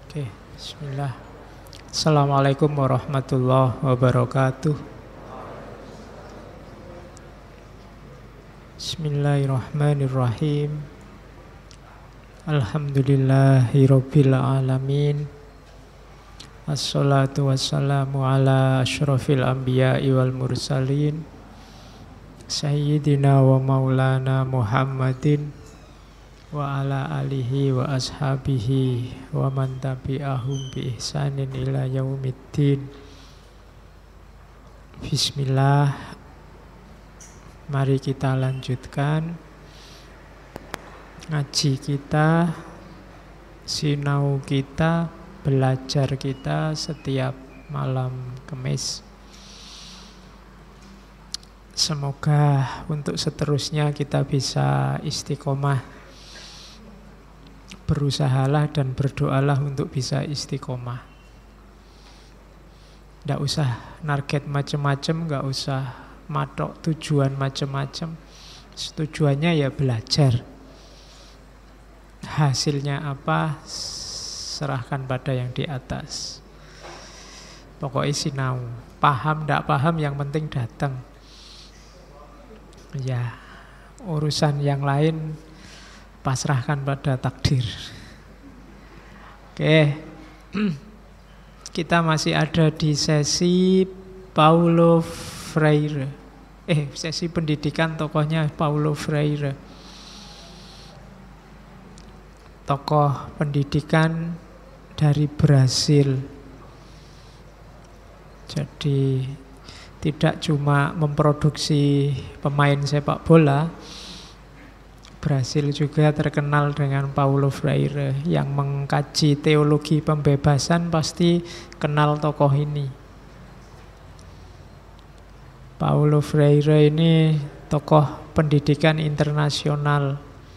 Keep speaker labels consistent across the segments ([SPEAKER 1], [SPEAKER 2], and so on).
[SPEAKER 1] Oke, bismillah. Assalamualaikum warahmatullahi wabarakatuh. Bismillahirrahmanirrahim. Alhamdulillahirabbil alamin. Assalatu wassalamu ala asyrafil anbiya'i wal mursalin. Sayyidina wa maulana Muhammadin wa ala alihi wa ashabihi wa man tabi'ahum bi ihsanin ila yaumiddin. Bismillah. Mari kita lanjutkan ngaji kita, sinau kita, belajar kita setiap malam Kamis. Semoga untuk seterusnya kita bisa istiqomah. Berusahalah dan berdoalah untuk bisa istiqomah. Nggak usah target macam-macam, nggak usah matok tujuan macam-macam. Tujuannya ya belajar. Hasilnya apa, serahkan pada yang di atas. Pokoknya sinau. Paham, nggak paham, yang penting datang. Ya, urusan yang lain pasrahkan pada takdir. Oke. Kita masih ada di sesi Paulo Freire. Sesi pendidikan tokohnya Paulo Freire. Tokoh pendidikan dari Brasil. Jadi tidak cuma memproduksi pemain sepak bola, Brasil juga terkenal dengan Paulo Freire. Yang mengkaji teologi pembebasan pasti kenal tokoh ini. Paulo Freire ini tokoh pendidikan internasional.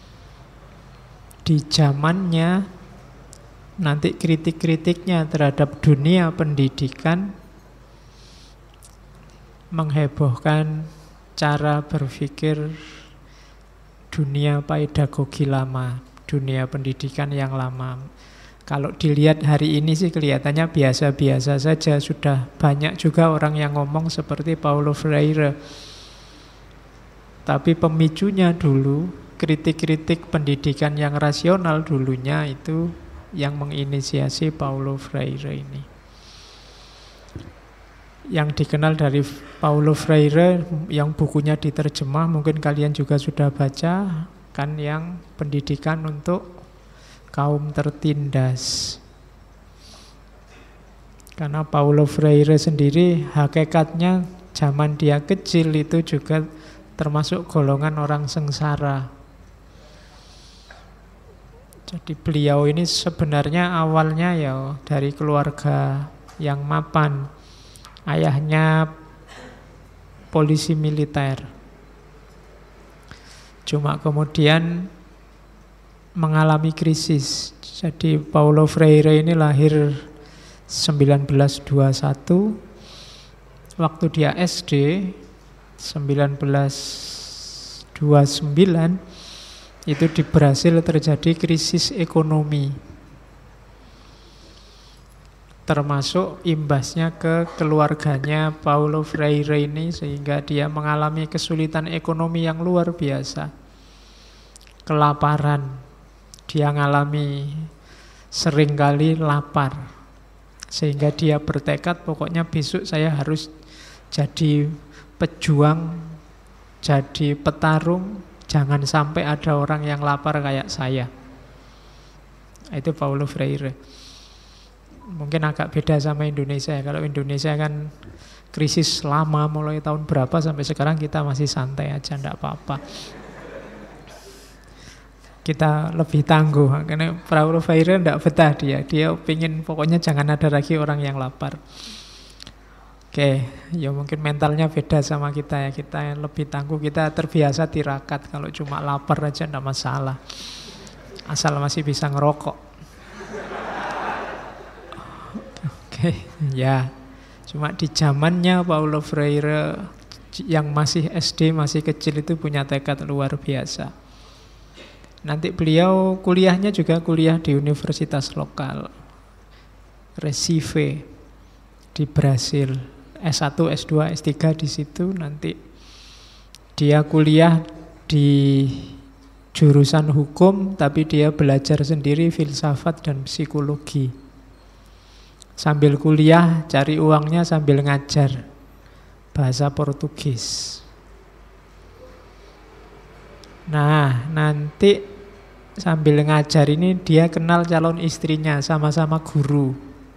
[SPEAKER 1] Di zamannya, nanti kritik-kritiknya terhadap dunia pendidikan menghebohkan cara berpikir dunia pedagogi lama, dunia pendidikan yang lama. Kalau dilihat hari ini sih kelihatannya biasa-biasa saja. Sudah banyak juga orang yang ngomong seperti Paulo Freire. Tapi pemicunya dulu, kritik-kritik pendidikan yang rasional dulunya itu yang menginisiasi Paulo Freire ini. Yang dikenal dari Paulo Freire yang bukunya diterjemah, mungkin kalian juga sudah baca, kan, yang pendidikan untuk kaum tertindas. Karena Paulo Freire sendiri hakikatnya zaman dia kecil itu juga termasuk golongan orang sengsara. Jadi beliau ini sebenarnya awalnya ya dari keluarga yang mapan. Ayahnya polisi militer. Cuma kemudian mengalami krisis. Jadi Paulo Freire ini lahir 1921. Waktu dia SD 1929 itu di Brasil terjadi krisis ekonomi. Termasuk imbasnya ke keluarganya Paulo Freire ini, sehingga dia mengalami kesulitan ekonomi yang luar biasa. Kelaparan. Dia mengalami seringkali lapar. Sehingga dia bertekad pokoknya besok saya harus jadi pejuang, jadi petarung. Jangan sampai ada orang yang lapar kayak saya. Itu Paulo Freire. Mungkin agak beda sama Indonesia. Kalau Indonesia kan krisis lama, mulai tahun berapa sampai sekarang kita masih santai aja, enggak apa-apa. Kita lebih tangguh. Karena Paulo Freire enggak betah dia. Dia pengen pokoknya jangan ada lagi orang yang lapar. Oke, ya mungkin mentalnya beda sama kita ya. Kita yang lebih tangguh, kita terbiasa tirakat. Kalau cuma lapar aja enggak masalah. Asal masih bisa ngerokok. Ya, cuma di zamannya Paulo Freire yang masih SD, masih kecil itu punya tekad luar biasa. Nanti beliau kuliahnya juga kuliah di universitas lokal. Recife di Brasil. S1, S2, S3 di situ. Nanti dia kuliah di jurusan hukum, tapi dia belajar sendiri filsafat dan psikologi. Sambil kuliah, cari uangnya sambil ngajar bahasa Portugis. Nah, nanti sambil ngajar ini dia kenal calon istrinya, sama-sama guru.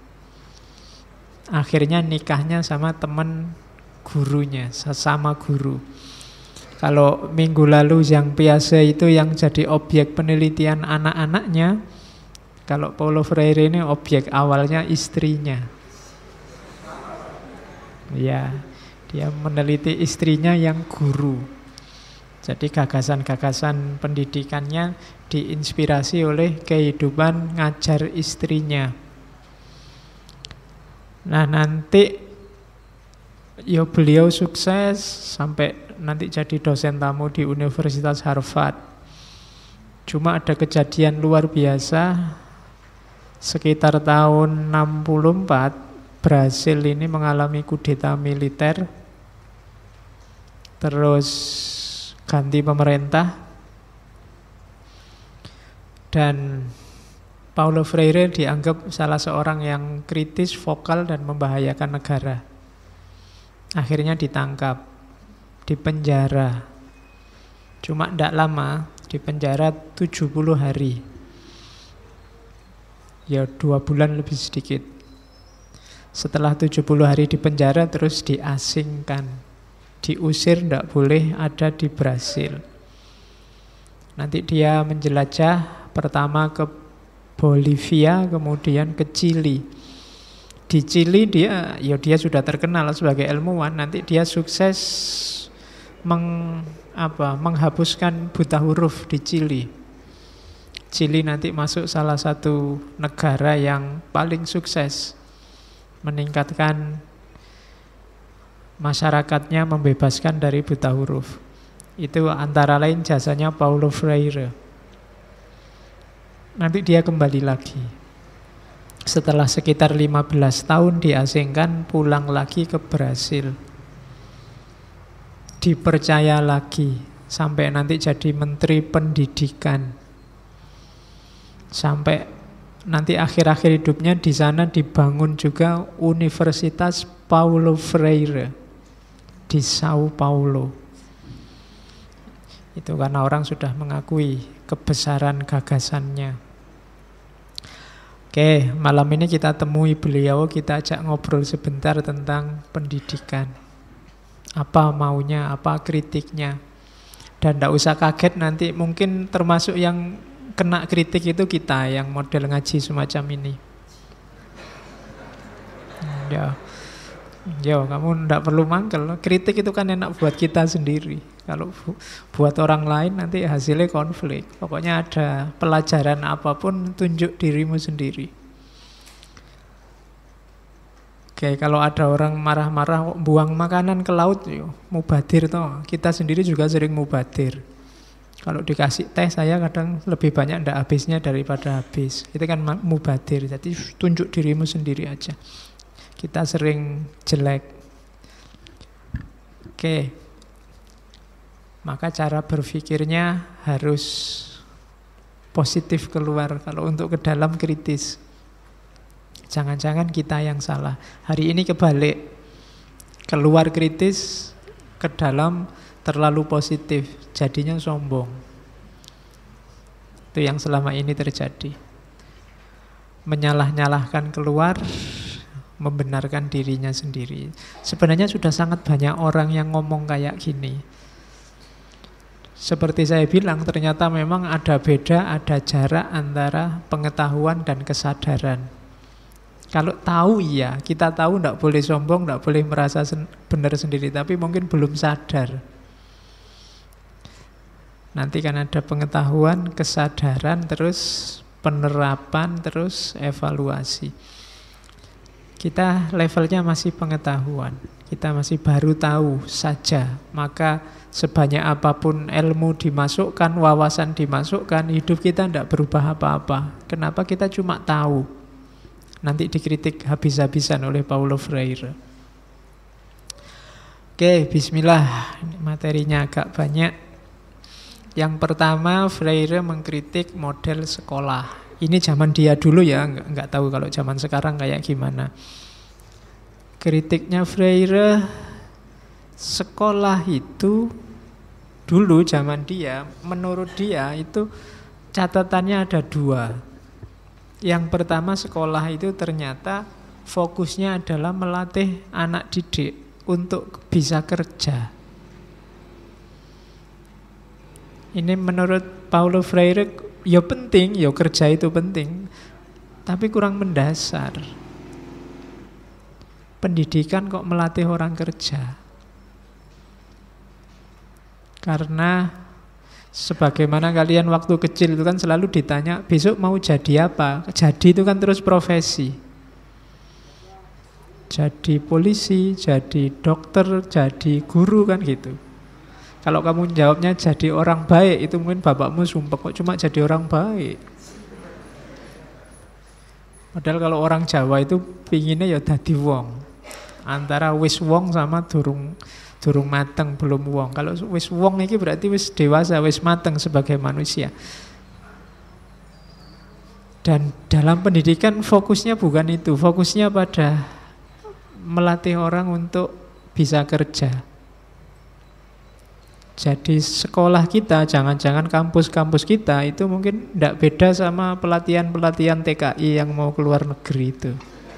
[SPEAKER 1] Akhirnya nikahnya sama teman gurunya, sesama guru. Kalau minggu lalu yang Piaget itu yang jadi objek penelitian anak-anaknya, kalau Paulo Freire ini objek awalnya istrinya. Ya, dia meneliti istrinya yang guru. Jadi gagasan-gagasan pendidikannya diinspirasi oleh kehidupan ngajar istrinya. Nah, nanti ya beliau sukses sampai nanti jadi dosen tamu di Universitas Harvard. Cuma ada kejadian luar biasa. Sekitar tahun 64 Brasil ini mengalami kudeta militer. Terus ganti pemerintah. Dan Paulo Freire dianggap salah seorang yang kritis, vokal, dan membahayakan negara. Akhirnya ditangkap, dipenjara. Cuma tidak lama, dipenjara 70 hari. Ya 2 bulan lebih sedikit. Setelah 70 hari dipenjara terus diasingkan. Diusir, tidak boleh ada di Brasil. Nanti dia menjelajah pertama ke Bolivia, kemudian ke Chili. Di Chili dia sudah terkenal sebagai ilmuwan. Nanti dia sukses menghapuskan buta huruf di Chili. Chili nanti masuk salah satu negara yang paling sukses meningkatkan masyarakatnya, membebaskan dari buta huruf. Itu antara lain jasanya Paulo Freire. Nanti dia kembali lagi. Setelah sekitar 15 tahun diasingkan, pulang lagi ke Brasil. Dipercaya lagi sampai nanti jadi menteri pendidikan. Sampai nanti akhir-akhir hidupnya di sana dibangun juga Universitas Paulo Freire di Sao Paulo. Itu karena orang sudah mengakui kebesaran gagasannya. Oke, malam ini kita temui beliau, kita ajak ngobrol sebentar tentang pendidikan. Apa maunya, apa kritiknya. Dan tidak usah kaget nanti mungkin termasuk yang kena kritik itu kita yang model ngaji semacam ini. Ya, kamu tidak perlu mangkel. Kritik itu kan enak buat kita sendiri. Kalau buat orang lain nanti hasilnya konflik. Pokoknya ada pelajaran apapun, tunjuk dirimu sendiri. Oke, kalau ada orang marah-marah buang makanan ke laut, mubadir toh. Kita sendiri juga sering mubadir. Kalau dikasih teh saya kadang lebih banyak ndak habisnya daripada habis. Itu kan mubadir. Jadi tunjuk dirimu sendiri aja. Kita sering jelek. Oke. Maka cara berpikirnya harus positif keluar. Kalau untuk ke dalam kritis. Jangan-jangan kita yang salah. Hari ini kebalik. Keluar kritis, ke dalam terlalu positif. Jadinya sombong. Itu yang selama ini terjadi. Menyalah-nyalahkan keluar, membenarkan dirinya sendiri. Sebenarnya sudah sangat banyak orang yang ngomong kayak gini. Seperti saya bilang, ternyata memang ada beda, ada jarak antara pengetahuan dan kesadaran. Kalau tahu iya, kita tahu tidak boleh sombong, tidak boleh merasa benar sendiri, tapi mungkin belum sadar. Nanti kan ada pengetahuan, kesadaran, terus penerapan, terus evaluasi. Kita levelnya masih pengetahuan, kita masih baru tahu saja. Maka sebanyak apapun ilmu dimasukkan, wawasan dimasukkan, hidup kita tidak berubah apa-apa. Kenapa? Kita cuma tahu. Nanti dikritik habis-habisan oleh Paulo Freire. Oke, bismillah. Materinya agak banyak. Yang pertama, Freire mengkritik model sekolah. Ini zaman dia dulu ya, nggak tahu kalau zaman sekarang kayak gimana. Kritiknya Freire, sekolah itu dulu zaman dia, menurut dia itu catatannya ada dua. Yang pertama, sekolah itu ternyata fokusnya adalah melatih anak didik untuk bisa kerja. Ini menurut Paulo Freire, ya penting, ya kerja itu penting, tapi kurang mendasar. Pendidikan kok melatih orang kerja? Karena sebagaimana kalian waktu kecil itu kan selalu ditanya, besok mau jadi apa? Jadi itu kan terus profesi. Jadi polisi, jadi dokter, jadi guru kan gitu. Kalau kamu jawabnya jadi orang baik, itu mungkin bapakmu sumpah, kok cuma jadi orang baik. Padahal kalau orang Jawa itu pinginnya ya dadi wong. Antara wis wong sama durung mateng, belum wong. Kalau wis wong ini berarti wis dewasa, wis mateng sebagai manusia. Dan dalam pendidikan fokusnya bukan itu, fokusnya pada melatih orang untuk bisa kerja. Jadi sekolah kita, jangan-jangan kampus-kampus kita itu mungkin tidak beda sama pelatihan-pelatihan TKI yang mau keluar negeri itu.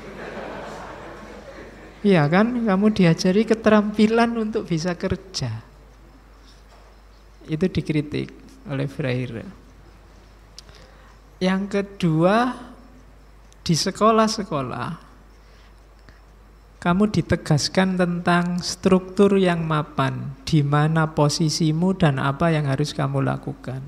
[SPEAKER 1] Iya kan, kamu diajari keterampilan untuk bisa kerja. Itu dikritik oleh Freire. Yang kedua, di sekolah-sekolah kamu ditegaskan tentang struktur yang mapan, di mana posisimu dan apa yang harus kamu lakukan.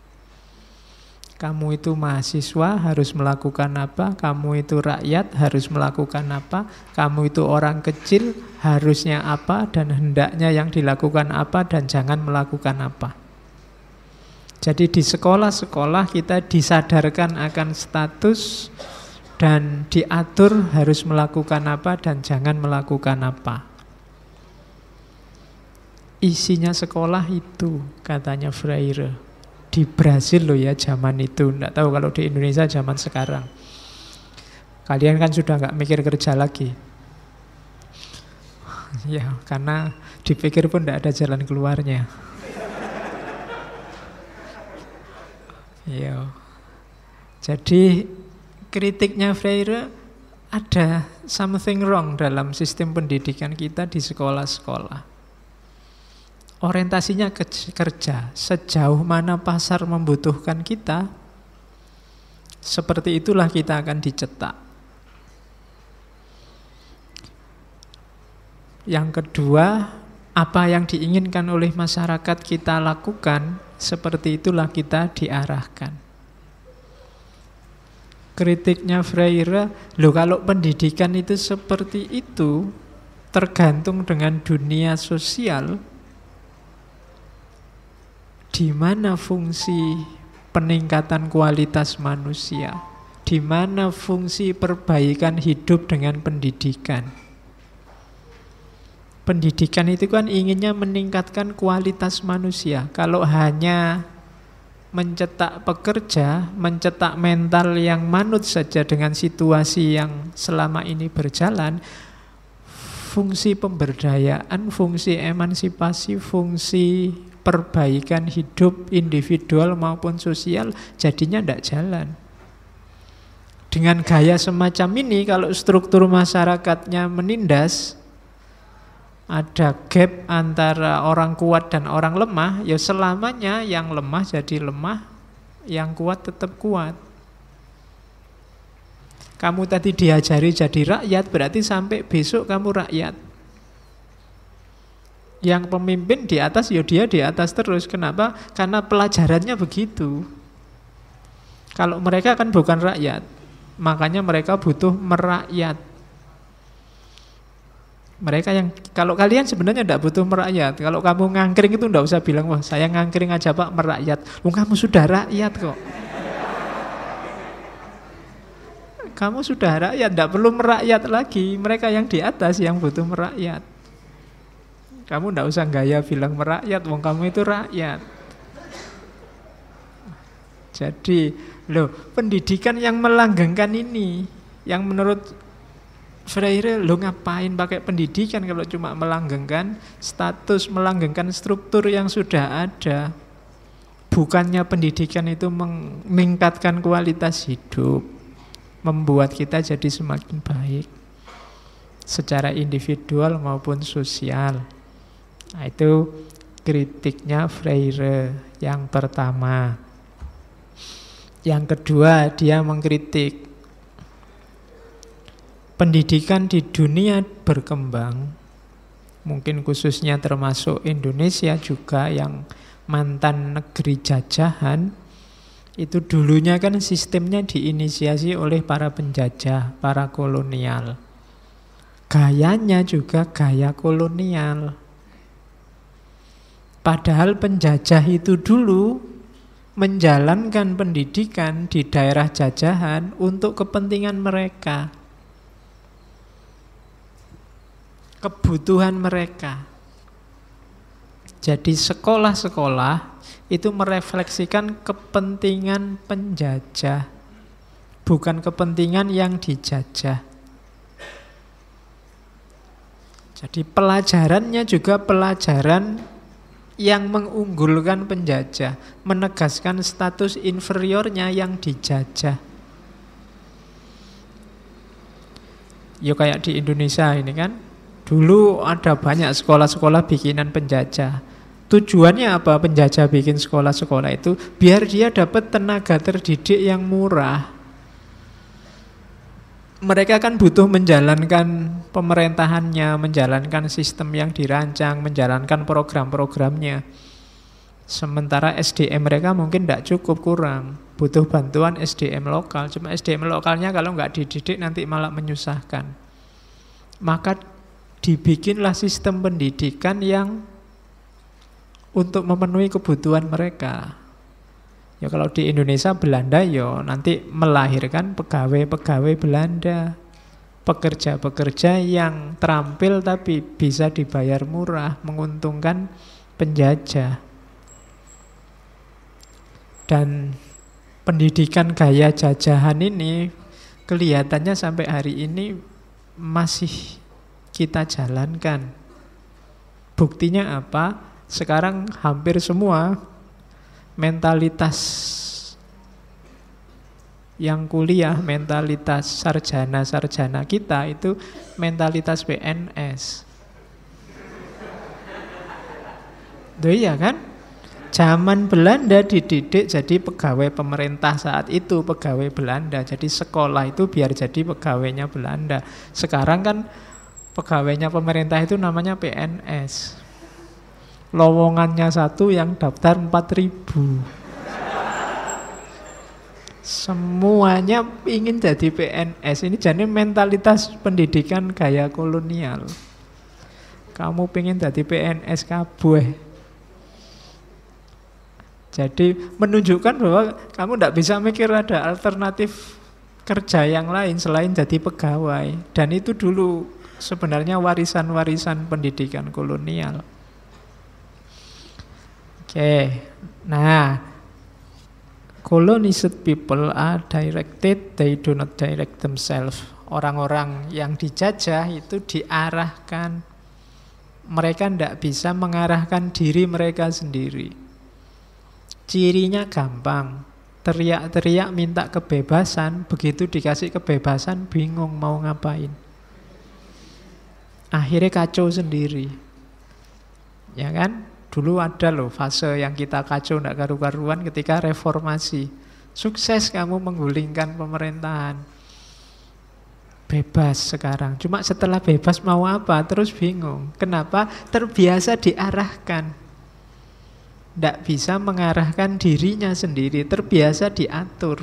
[SPEAKER 1] Kamu itu mahasiswa harus melakukan apa, kamu itu rakyat harus melakukan apa, kamu itu orang kecil harusnya apa dan hendaknya yang dilakukan apa dan jangan melakukan apa. Jadi di sekolah-sekolah kita disadarkan akan status dan diatur harus melakukan apa dan jangan melakukan apa. Isinya sekolah itu, katanya Freire. Di Brasil loh ya zaman itu. Nggak tahu kalau di Indonesia zaman sekarang. Kalian kan sudah nggak mikir kerja lagi. Ya, karena dipikir pun nggak ada jalan keluarnya. Ya. Jadi kritiknya Freire, ada something wrong dalam sistem pendidikan kita di sekolah-sekolah. Orientasinya kerja, sejauh mana pasar membutuhkan kita, seperti itulah kita akan dicetak. Yang kedua, apa yang diinginkan oleh masyarakat kita lakukan, seperti itulah kita diarahkan. Kritiknya Freire, loh kalau pendidikan itu seperti itu, tergantung dengan dunia sosial, di mana fungsi peningkatan kualitas manusia? Di mana fungsi perbaikan hidup dengan pendidikan? Pendidikan itu kan inginnya meningkatkan kualitas manusia. Kalau hanya mencetak pekerja, mencetak mental yang manut saja dengan situasi yang selama ini berjalan, fungsi pemberdayaan, fungsi emansipasi, fungsi perbaikan hidup individual maupun sosial jadinya tidak jalan. Dengan gaya semacam ini, kalau struktur masyarakatnya menindas, ada gap antara orang kuat dan orang lemah, ya selamanya yang lemah jadi lemah, yang kuat tetap kuat. Kamu tadi diajari jadi rakyat, berarti sampai besok kamu rakyat. Yang pemimpin di atas, ya dia di atas terus. Kenapa? Karena pelajarannya begitu. Kalau mereka kan bukan rakyat, makanya mereka butuh merakyat. Mereka yang, kalau kalian sebenarnya tidak butuh merakyat. Kalau kamu ngangkring itu tidak usah bilang, wah saya ngangkring aja Pak merakyat. Kamu sudah rakyat kok. kamu sudah rakyat, tidak perlu merakyat lagi. Mereka yang di atas yang butuh merakyat. Kamu tidak usah gaya bilang merakyat, wong kamu itu rakyat. Jadi, pendidikan yang melanggengkan ini, yang menurut Freire, ngapain pakai pendidikan kalau cuma melanggengkan status, melanggengkan struktur yang sudah ada. Bukannya pendidikan itu meningkatkan kualitas hidup, membuat kita jadi semakin baik secara individual maupun sosial. Nah, itu kritiknya Freire yang pertama. Yang kedua, dia mengkritik pendidikan di dunia berkembang, mungkin khususnya termasuk Indonesia juga yang mantan negeri jajahan, itu dulunya kan sistemnya diinisiasi oleh para penjajah, para kolonial. Gayanya juga gaya kolonial. Padahal penjajah itu dulu menjalankan pendidikan di daerah jajahan untuk kepentingan mereka, kebutuhan mereka. Jadi sekolah-sekolah itu merefleksikan kepentingan penjajah, bukan kepentingan yang dijajah. Jadi pelajarannya juga pelajaran yang mengunggulkan penjajah, menegaskan status inferiornya yang dijajah. Ya kayak di Indonesia ini kan, dulu ada banyak sekolah-sekolah bikinan penjajah. Tujuannya apa penjajah bikin sekolah-sekolah itu? Biar dia dapat tenaga terdidik yang murah. Mereka kan butuh menjalankan pemerintahannya, menjalankan sistem yang dirancang, menjalankan program-programnya. Sementara SDM mereka mungkin tidak cukup, kurang. Butuh bantuan SDM lokal. Cuma SDM lokalnya kalau nggak dididik nanti malah menyusahkan. Maka dibikinlah sistem pendidikan yang untuk memenuhi kebutuhan mereka. Ya kalau di Indonesia Belanda ya nanti melahirkan pegawai-pegawai Belanda, pekerja-pekerja yang terampil tapi bisa dibayar murah, menguntungkan penjajah. Dan pendidikan gaya jajahan ini kelihatannya sampai hari ini masih kita jalankan. Buktinya apa? Sekarang hampir semua mentalitas yang kuliah, mentalitas sarjana-sarjana kita itu mentalitas PNS. Tuh iya kan? Zaman Belanda dididik jadi pegawai pemerintah saat itu, pegawai Belanda. Jadi sekolah itu biar jadi pegawainya Belanda. Sekarang kan pegawainya pemerintah itu namanya PNS. Lowongannya satu yang daftar 4.000. Semuanya ingin jadi PNS. Ini jadi mentalitas pendidikan gaya kolonial. Kamu pengen jadi PNS kabeh. Jadi menunjukkan bahwa kamu tidak bisa mikir ada alternatif kerja yang lain selain jadi pegawai. Dan itu dulu sebenarnya warisan-warisan pendidikan kolonial. Oke, nah, colonized people are directed, they do not direct themselves. Orang-orang yang dijajah itu diarahkan. Mereka tidak bisa mengarahkan diri mereka sendiri. Cirinya gampang, teriak-teriak minta kebebasan, begitu dikasih kebebasan bingung mau ngapain. Akhirnya kacau sendiri. Ya kan? Dulu ada loh fase yang kita kacau tidak karu-karuan ketika reformasi. Sukses kamu menggulingkan pemerintahan. Bebas sekarang. Cuma setelah bebas mau apa? Terus bingung. Kenapa? Terbiasa diarahkan. Tidak bisa mengarahkan dirinya sendiri. Terbiasa diatur.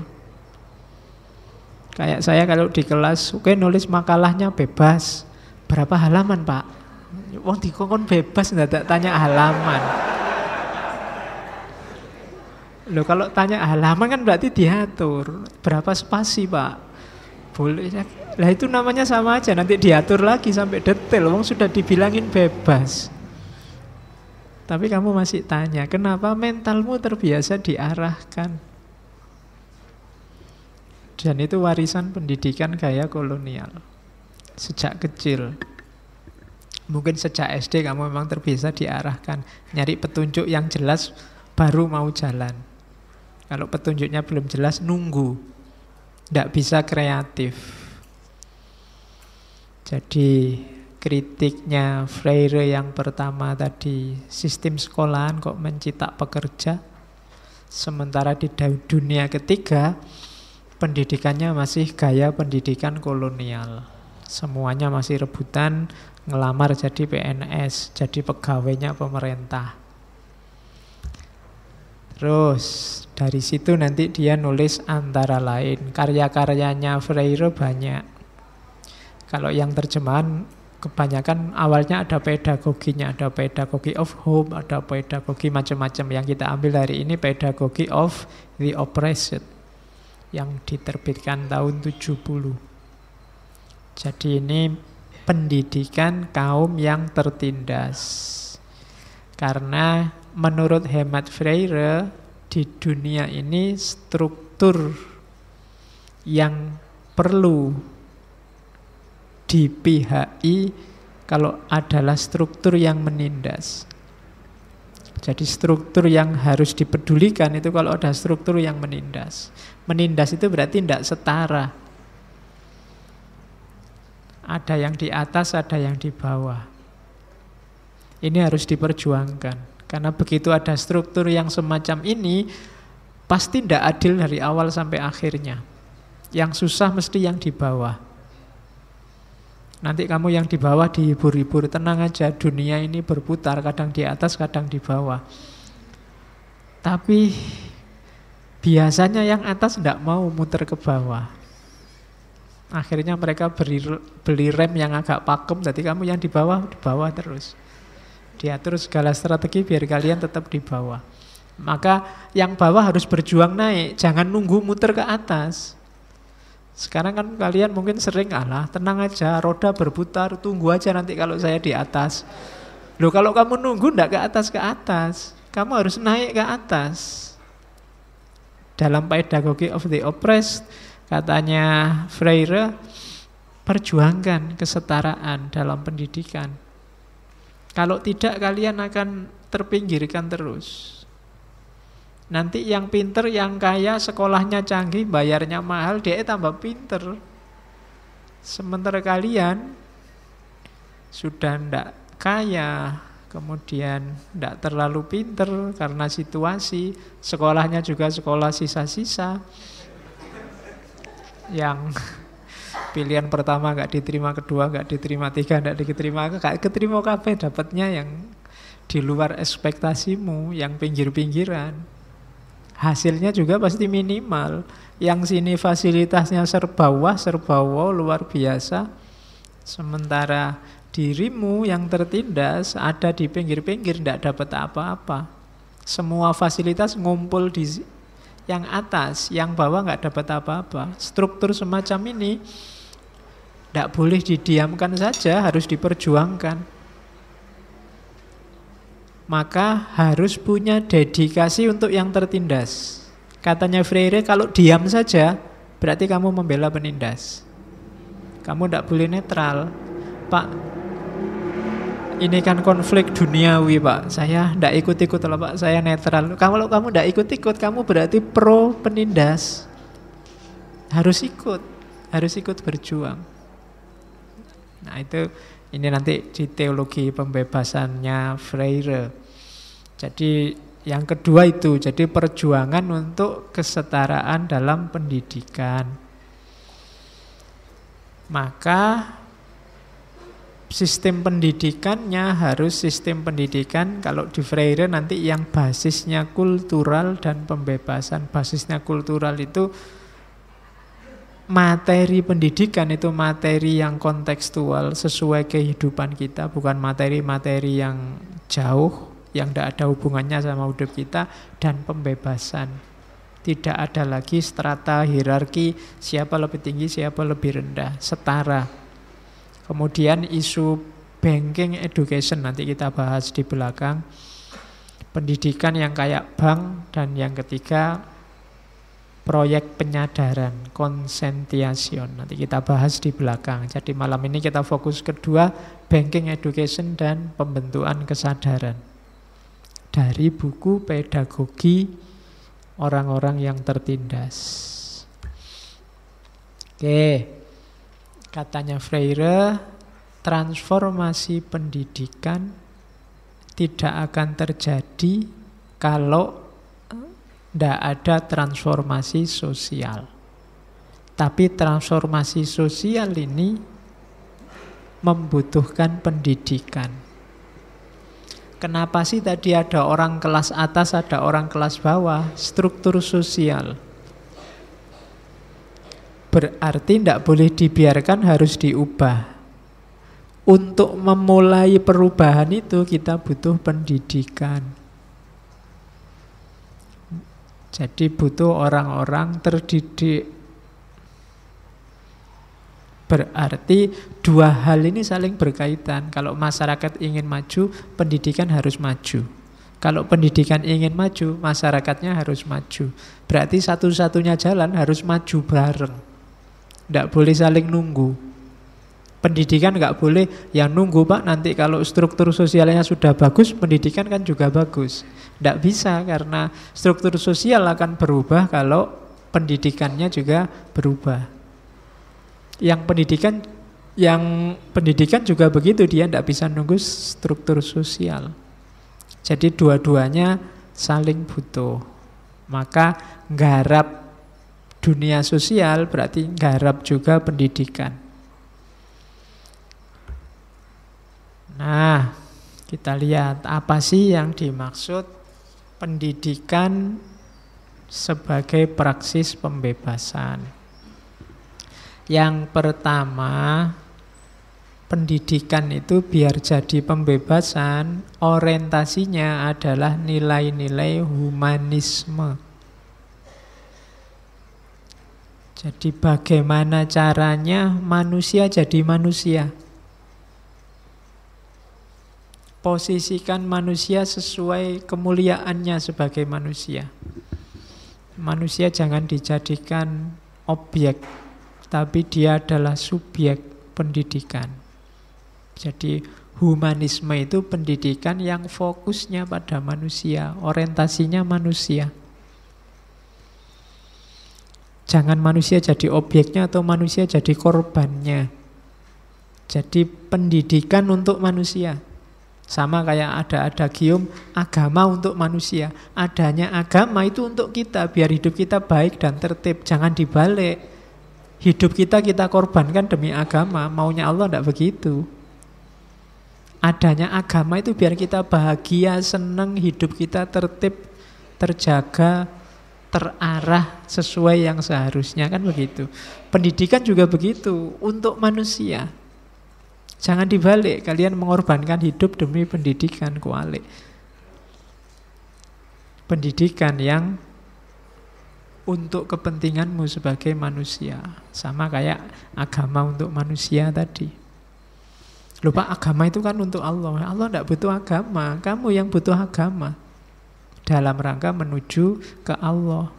[SPEAKER 1] Kayak saya kalau di kelas, oke nulis makalahnya bebas. Berapa halaman Pak? Wong dikongkon bebas ndak tanya halaman. Loh kalau tanya halaman kan berarti diatur. Berapa spasi Pak? boleh. Lah itu namanya sama aja, nanti diatur lagi sampai detail. Wong sudah dibilangin bebas. Tapi kamu masih tanya, kenapa mentalmu terbiasa diarahkan? Dan itu warisan pendidikan gaya kolonial. Sejak kecil. Mungkin sejak SD kamu memang terbiasa diarahkan. Nyari petunjuk yang jelas, baru mau jalan. Kalau petunjuknya belum jelas, nunggu. Tidak bisa kreatif. Jadi kritiknya Freire yang pertama tadi, sistem sekolahan kok mencetak pekerja, sementara di dunia ketiga pendidikannya masih gaya pendidikan kolonial. Semuanya masih rebutan ngelamar jadi PNS, jadi pegawainya pemerintah. Terus dari situ nanti dia nulis antara lain, karya-karyanya Freire banyak. Kalau yang terjemahan kebanyakan awalnya ada pedagoginya, ada pedagogy of hope, ada pedagogi macam-macam. Yang kita ambil hari ini pedagogy of the oppressed yang diterbitkan tahun 70. Jadi ini pendidikan kaum yang tertindas. Karena menurut hemat Freire di dunia ini struktur yang perlu dipihaki kalau adalah struktur yang menindas. Jadi struktur yang harus dipedulikan itu kalau ada struktur yang menindas. Menindas itu berarti tidak setara. Ada yang di atas, ada yang di bawah. Ini harus diperjuangkan. Karena begitu ada struktur yang semacam ini, pasti tidak adil dari awal sampai akhirnya. Yang susah mesti yang di bawah. Nanti kamu yang di bawah dihibur-hibur, tenang aja, dunia ini berputar, kadang di atas, kadang di bawah. Tapi biasanya yang atas tidak mau muter ke bawah. Akhirnya mereka beli rem yang agak pakem, jadi kamu yang di bawah terus. Diatur segala strategi biar kalian tetap di bawah. Maka yang bawah harus berjuang naik, jangan nunggu muter ke atas. Sekarang kan kalian mungkin sering, alah tenang aja, roda berputar, tunggu aja nanti kalau saya di atas. Loh kalau kamu nunggu ndak ke atas, kamu harus naik ke atas. Dalam Pedagogy of the Oppressed, katanya Freire, perjuangkan kesetaraan dalam pendidikan. Kalau tidak kalian akan terpinggirkan terus. Nanti yang pinter, yang kaya, sekolahnya canggih, bayarnya mahal, dia tambah pinter. Sementara kalian sudah ndak kaya, kemudian ndak terlalu pinter karena situasi, sekolahnya juga sekolah sisa-sisa. Yang pilihan pertama gak diterima, kedua gak diterima, tiga gak diterima, gak keterima kabeh, dapatnya yang di luar ekspektasimu, yang pinggir-pinggiran. Hasilnya juga pasti minimal. Yang sini fasilitasnya serba wah, serba wow, luar biasa. Sementara dirimu yang tertindas ada di pinggir-pinggir, tidak dapat apa-apa. Semua fasilitas ngumpul di yang atas, yang bawah nggak dapat apa-apa. Struktur semacam ini tidak boleh didiamkan saja, harus diperjuangkan. Maka harus punya dedikasi untuk yang tertindas. Katanya Freire, kalau diam saja berarti kamu membela penindas. Kamu tidak boleh netral. Pak, ini kan konflik duniawi Pak, saya tidak ikut-ikut lah Pak, saya netral. Kalau kamu tidak ikut-ikut, kamu berarti pro penindas. Harus ikut berjuang. Nah itu, ini nanti di teologi pembebasannya Freire. Jadi yang kedua itu, jadi perjuangan untuk kesetaraan dalam pendidikan. Maka sistem pendidikannya harus sistem pendidikan, kalau di Freire nanti yang basisnya kultural dan pembebasan. Basisnya kultural itu materi pendidikan, itu materi yang kontekstual sesuai kehidupan kita, bukan materi-materi yang jauh, yang tidak ada hubungannya sama hidup kita. Dan pembebasan, Tidak ada lagi strata hierarki siapa lebih tinggi, siapa lebih rendah, setara. Kemudian isu banking education nanti kita bahas di belakang. Pendidikan yang kayak bank, dan yang ketiga proyek penyadaran, conscientization. Nanti kita bahas di belakang. Jadi malam ini kita fokus kedua, banking education dan pembentukan kesadaran. Dari buku pedagogi orang-orang yang tertindas. Oke, katanya Freire, transformasi pendidikan tidak akan terjadi kalau tidak ada transformasi sosial. Tapi transformasi sosial ini membutuhkan pendidikan. Kenapa sih tadi ada orang kelas atas, ada orang kelas bawah? Struktur sosial. Berarti tidak boleh dibiarkan, harus diubah. Untuk memulai perubahan itu kita butuh pendidikan. Jadi butuh orang-orang terdidik. Berarti dua hal ini saling berkaitan. Kalau masyarakat ingin maju, pendidikan harus maju. Kalau pendidikan ingin maju, masyarakatnya harus maju. Berarti satu-satunya jalan harus maju bareng. Tidak boleh saling nunggu. Pendidikan nggak boleh yang nunggu Pak, nanti kalau struktur sosialnya sudah bagus, pendidikan kan juga bagus. Nggak bisa, karena struktur sosial akan berubah kalau pendidikannya juga berubah. Yang pendidikan juga begitu, dia nggak bisa nunggu struktur sosial. Jadi dua-duanya saling butuh. Maka nggarap dunia sosial berarti nggarap juga pendidikan. Nah, kita lihat apa sih yang dimaksud pendidikan sebagai praksis pembebasan. Yang pertama, pendidikan itu biar jadi pembebasan, orientasinya adalah nilai-nilai humanisme. Jadi bagaimana caranya manusia jadi manusia? Posisikan manusia sesuai kemuliaannya sebagai manusia. Manusia jangan dijadikan objek, tapi dia adalah subjek pendidikan. Jadi humanisme itu pendidikan yang fokusnya pada manusia, orientasinya manusia. Jangan manusia jadi objeknya atau manusia jadi korbannya. Jadi pendidikan untuk manusia. Sama kayak ada adagium agama untuk manusia. Adanya agama itu untuk kita, biar hidup kita baik dan tertib. Jangan dibalik. Hidup kita korbankan demi agama. Maunya Allah tidak begitu. Adanya agama itu biar kita bahagia, senang, hidup kita tertib, terjaga, terarah sesuai yang seharusnya, kan begitu. Pendidikan juga begitu, untuk manusia. Jangan dibalik, kalian mengorbankan hidup demi pendidikan, kualik. Pendidikan yang untuk kepentinganmu sebagai manusia. Sama kayak agama untuk manusia tadi. Lupa agama itu kan untuk Allah. Allah tidak butuh agama, kamu yang butuh agama. Dalam rangka menuju ke Allah.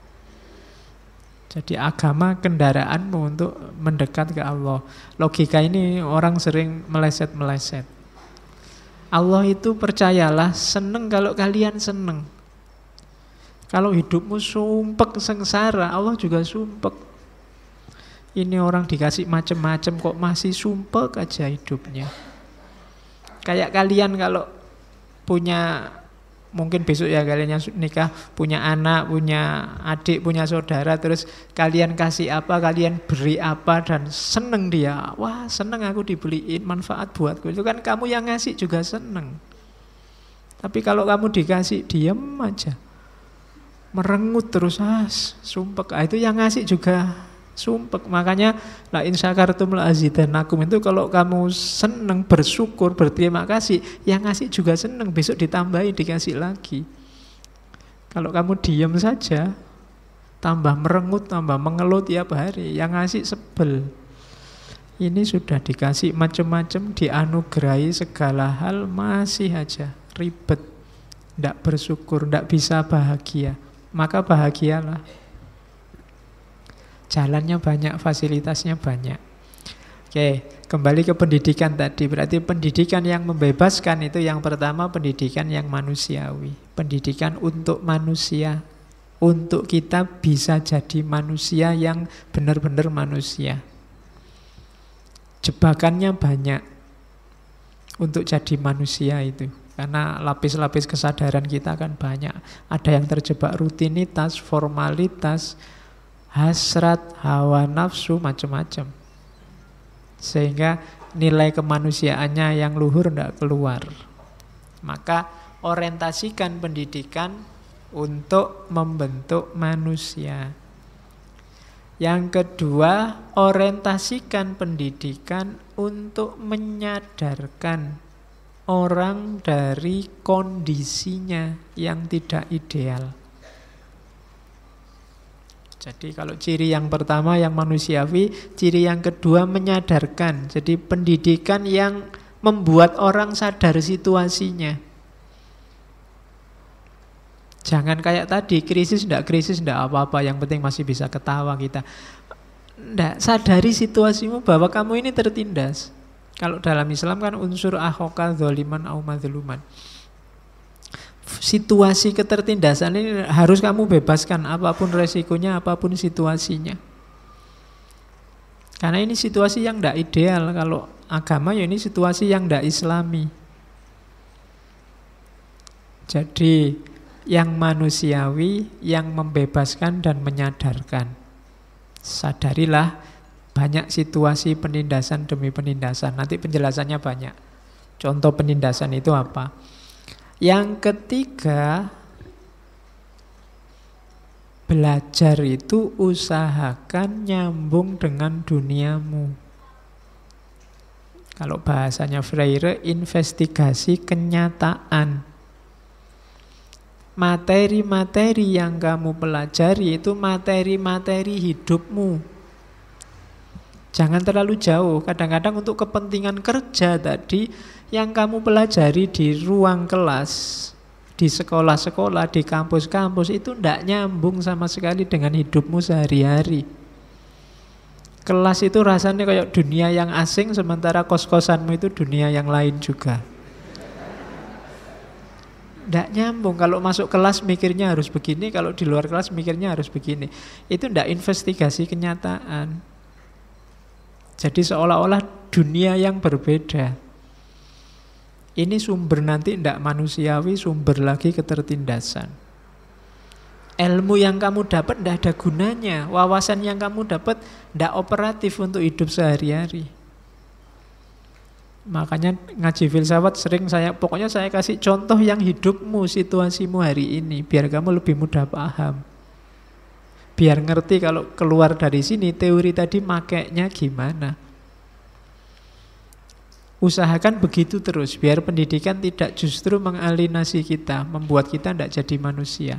[SPEAKER 1] Jadi agama kendaraanmu untuk mendekat ke Allah. Logika ini orang sering meleset-meleset. Allah itu percayalah seneng kalau kalian seneng. Kalau hidupmu sumpek sengsara, Allah juga sumpek. Ini orang dikasih macam-macam kok masih sumpek aja hidupnya. Kayak kalian kalau punya, mungkin besok ya kalian yang nikah, punya anak, punya adik, punya saudara, terus kalian kasih apa, kalian beri apa, dan seneng dia. Wah, seneng aku dibeliin, manfaat buatku. Itu kan kamu yang ngasih juga seneng. Tapi kalau kamu dikasih, diem aja, merengut terus, sumpek. Itu yang ngasih juga sumpek. Makanya la in syakartum la azidannakum, itu kalau kamu seneng, bersyukur, berterima kasih, yang ngasih juga seneng, besok ditambahin, dikasih lagi. Kalau kamu diam saja, tambah merengut, tambah mengeluh tiap hari. Yang ngasih sebel. Ini sudah dikasih macam-macam, dianugerahi segala hal, masih aja ribet, tidak bersyukur, tidak bisa bahagia. Maka bahagialah. Jalannya banyak, fasilitasnya banyak. Oke, kembali ke pendidikan tadi. Berarti pendidikan yang membebaskan itu yang pertama pendidikan yang manusiawi. Pendidikan untuk manusia. Untuk kita bisa jadi manusia yang benar-benar manusia. Jebakannya banyak untuk jadi manusia itu. Karena lapis-lapis kesadaran kita kan banyak. Ada yang terjebak rutinitas, formalitas, hasrat, hawa nafsu, macam-macam. Sehingga nilai kemanusiaannya yang luhur tidak keluar. Maka orientasikan pendidikan untuk membentuk manusia. Yang kedua, orientasikan pendidikan untuk menyadarkan orang dari kondisinya yang tidak ideal. Jadi kalau ciri yang pertama yang manusiawi, ciri yang kedua menyadarkan. Jadi pendidikan yang membuat orang sadar situasinya. Jangan kayak tadi, krisis enggak apa-apa, yang penting masih bisa ketawa kita. Enggak, sadari situasimu bahwa kamu ini tertindas. Kalau dalam Islam kan unsur akhoka dzaliman au madzluman. Situasi ketertindasan ini harus kamu bebaskan, apapun resikonya, apapun situasinya. Karena ini situasi yang enggak ideal. Kalau agama ya ini situasi yang enggak islami. Jadi yang manusiawi, yang membebaskan dan menyadarkan. Sadarilah banyak situasi penindasan demi penindasan. Nanti penjelasannya banyak. Contoh penindasan itu apa? Yang ketiga, belajar itu usahakan nyambung dengan duniamu. Kalau bahasanya Freire, investigasi kenyataan. Materi-materi yang kamu pelajari itu materi-materi hidupmu. Jangan terlalu jauh. Kadang-kadang untuk kepentingan kerja tadi, yang kamu pelajari di ruang kelas, di sekolah-sekolah, di kampus-kampus, itu tidak nyambung sama sekali dengan hidupmu sehari-hari. Kelas itu rasanya kayak dunia yang asing, sementara kos-kosanmu itu dunia yang lain juga. Tidak nyambung. Kalau masuk kelas mikirnya harus begini, kalau di luar kelas mikirnya harus begini. Itu tidak investigasi kenyataan. Jadi seolah-olah dunia yang berbeda. Ini sumber nanti tidak manusiawi, sumber lagi ketertindasan. Ilmu yang kamu dapat tidak ada gunanya. Wawasan yang kamu dapat tidak operatif untuk hidup sehari-hari. Makanya ngaji filsafat sering pokoknya saya kasih contoh yang hidupmu, situasimu hari ini, biar kamu lebih mudah paham. Biar ngerti kalau keluar dari sini teori tadi makainya gimana. Usahakan begitu terus, biar pendidikan tidak justru mengalinasi kita, membuat kita tidak jadi manusia.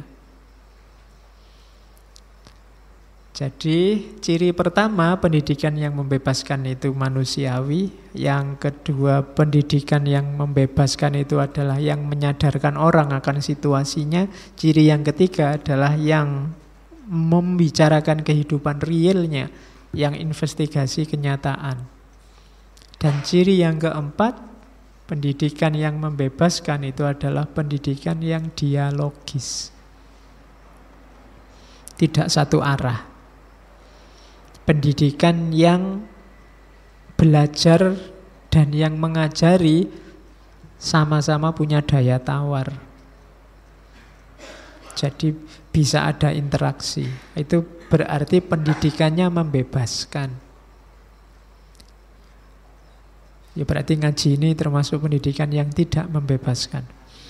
[SPEAKER 1] Jadi ciri pertama pendidikan yang membebaskan itu manusiawi. Yang kedua pendidikan yang membebaskan itu adalah yang menyadarkan orang akan situasinya. Ciri yang ketiga adalah yang membicarakan kehidupan realnya, yang investigasi kenyataan. Dan ciri yang keempat, pendidikan yang membebaskan itu adalah pendidikan yang dialogis. Tidak satu arah. Pendidikan yang belajar dan yang mengajari sama-sama punya daya tawar. Jadi bisa ada interaksi. Itu berarti pendidikannya membebaskan. Ya berarti ngaji ini termasuk pendidikan yang tidak membebaskan.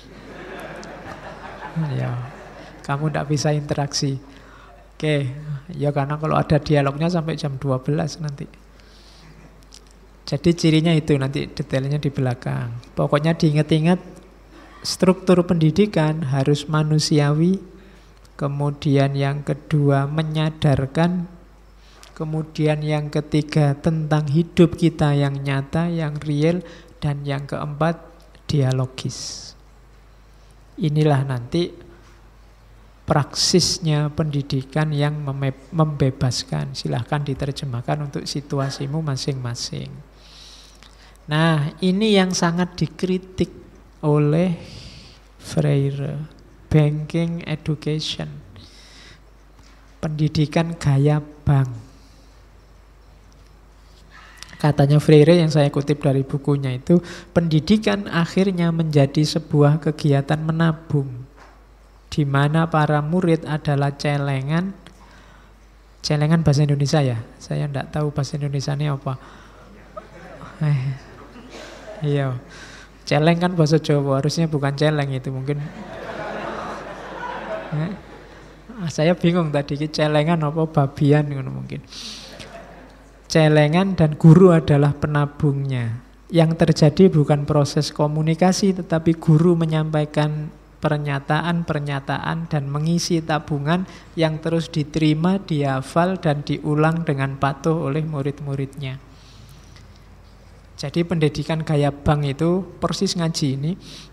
[SPEAKER 1] Ya, kamu tidak bisa interaksi. Oke, ya karena kalau ada dialognya sampai jam 12 nanti. Jadi cirinya itu, nanti detailnya di belakang. Pokoknya diingat-ingat, struktur pendidikan harus manusiawi, Kemudian yang kedua menyadarkan. Kemudian yang ketiga tentang hidup kita yang nyata, yang real. Dan yang keempat dialogis. Inilah nanti praksisnya pendidikan yang membebaskan. Silahkan diterjemahkan untuk situasimu masing-masing. Nah, ini yang sangat dikritik oleh Freire. Banking education. Pendidikan gaya bank. Katanya Freire yang saya kutip dari bukunya itu, pendidikan akhirnya menjadi sebuah kegiatan menabung, di mana para murid adalah celengan. Celengan bahasa Indonesia ya? Saya tidak tahu bahasa Indonesianya apa. Iya, celeng kan bahasa Jawa, harusnya bukan celeng itu mungkin. Saya bingung tadi, celengan apa babian mungkin. Celengan dan guru adalah penabungnya. Yang terjadi bukan proses komunikasi, tetapi guru menyampaikan pernyataan-pernyataan dan mengisi tabungan yang terus diterima, dihafal, dan diulang dengan patuh oleh murid-muridnya. Jadi pendidikan gaya bank itu persis ngaji ini.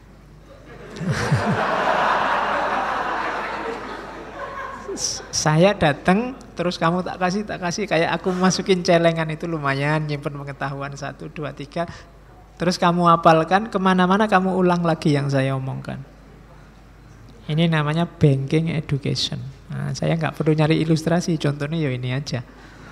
[SPEAKER 1] Saya datang, terus kamu tak kasih, kayak aku masukin celengan itu lumayan, nyimpen pengetahuan 1, 2, 3. Terus kamu hafalkan, kemana-mana kamu ulang lagi yang saya omongkan. Ini namanya banking education. Nah, saya nggak perlu nyari ilustrasi, contohnya ya ini aja.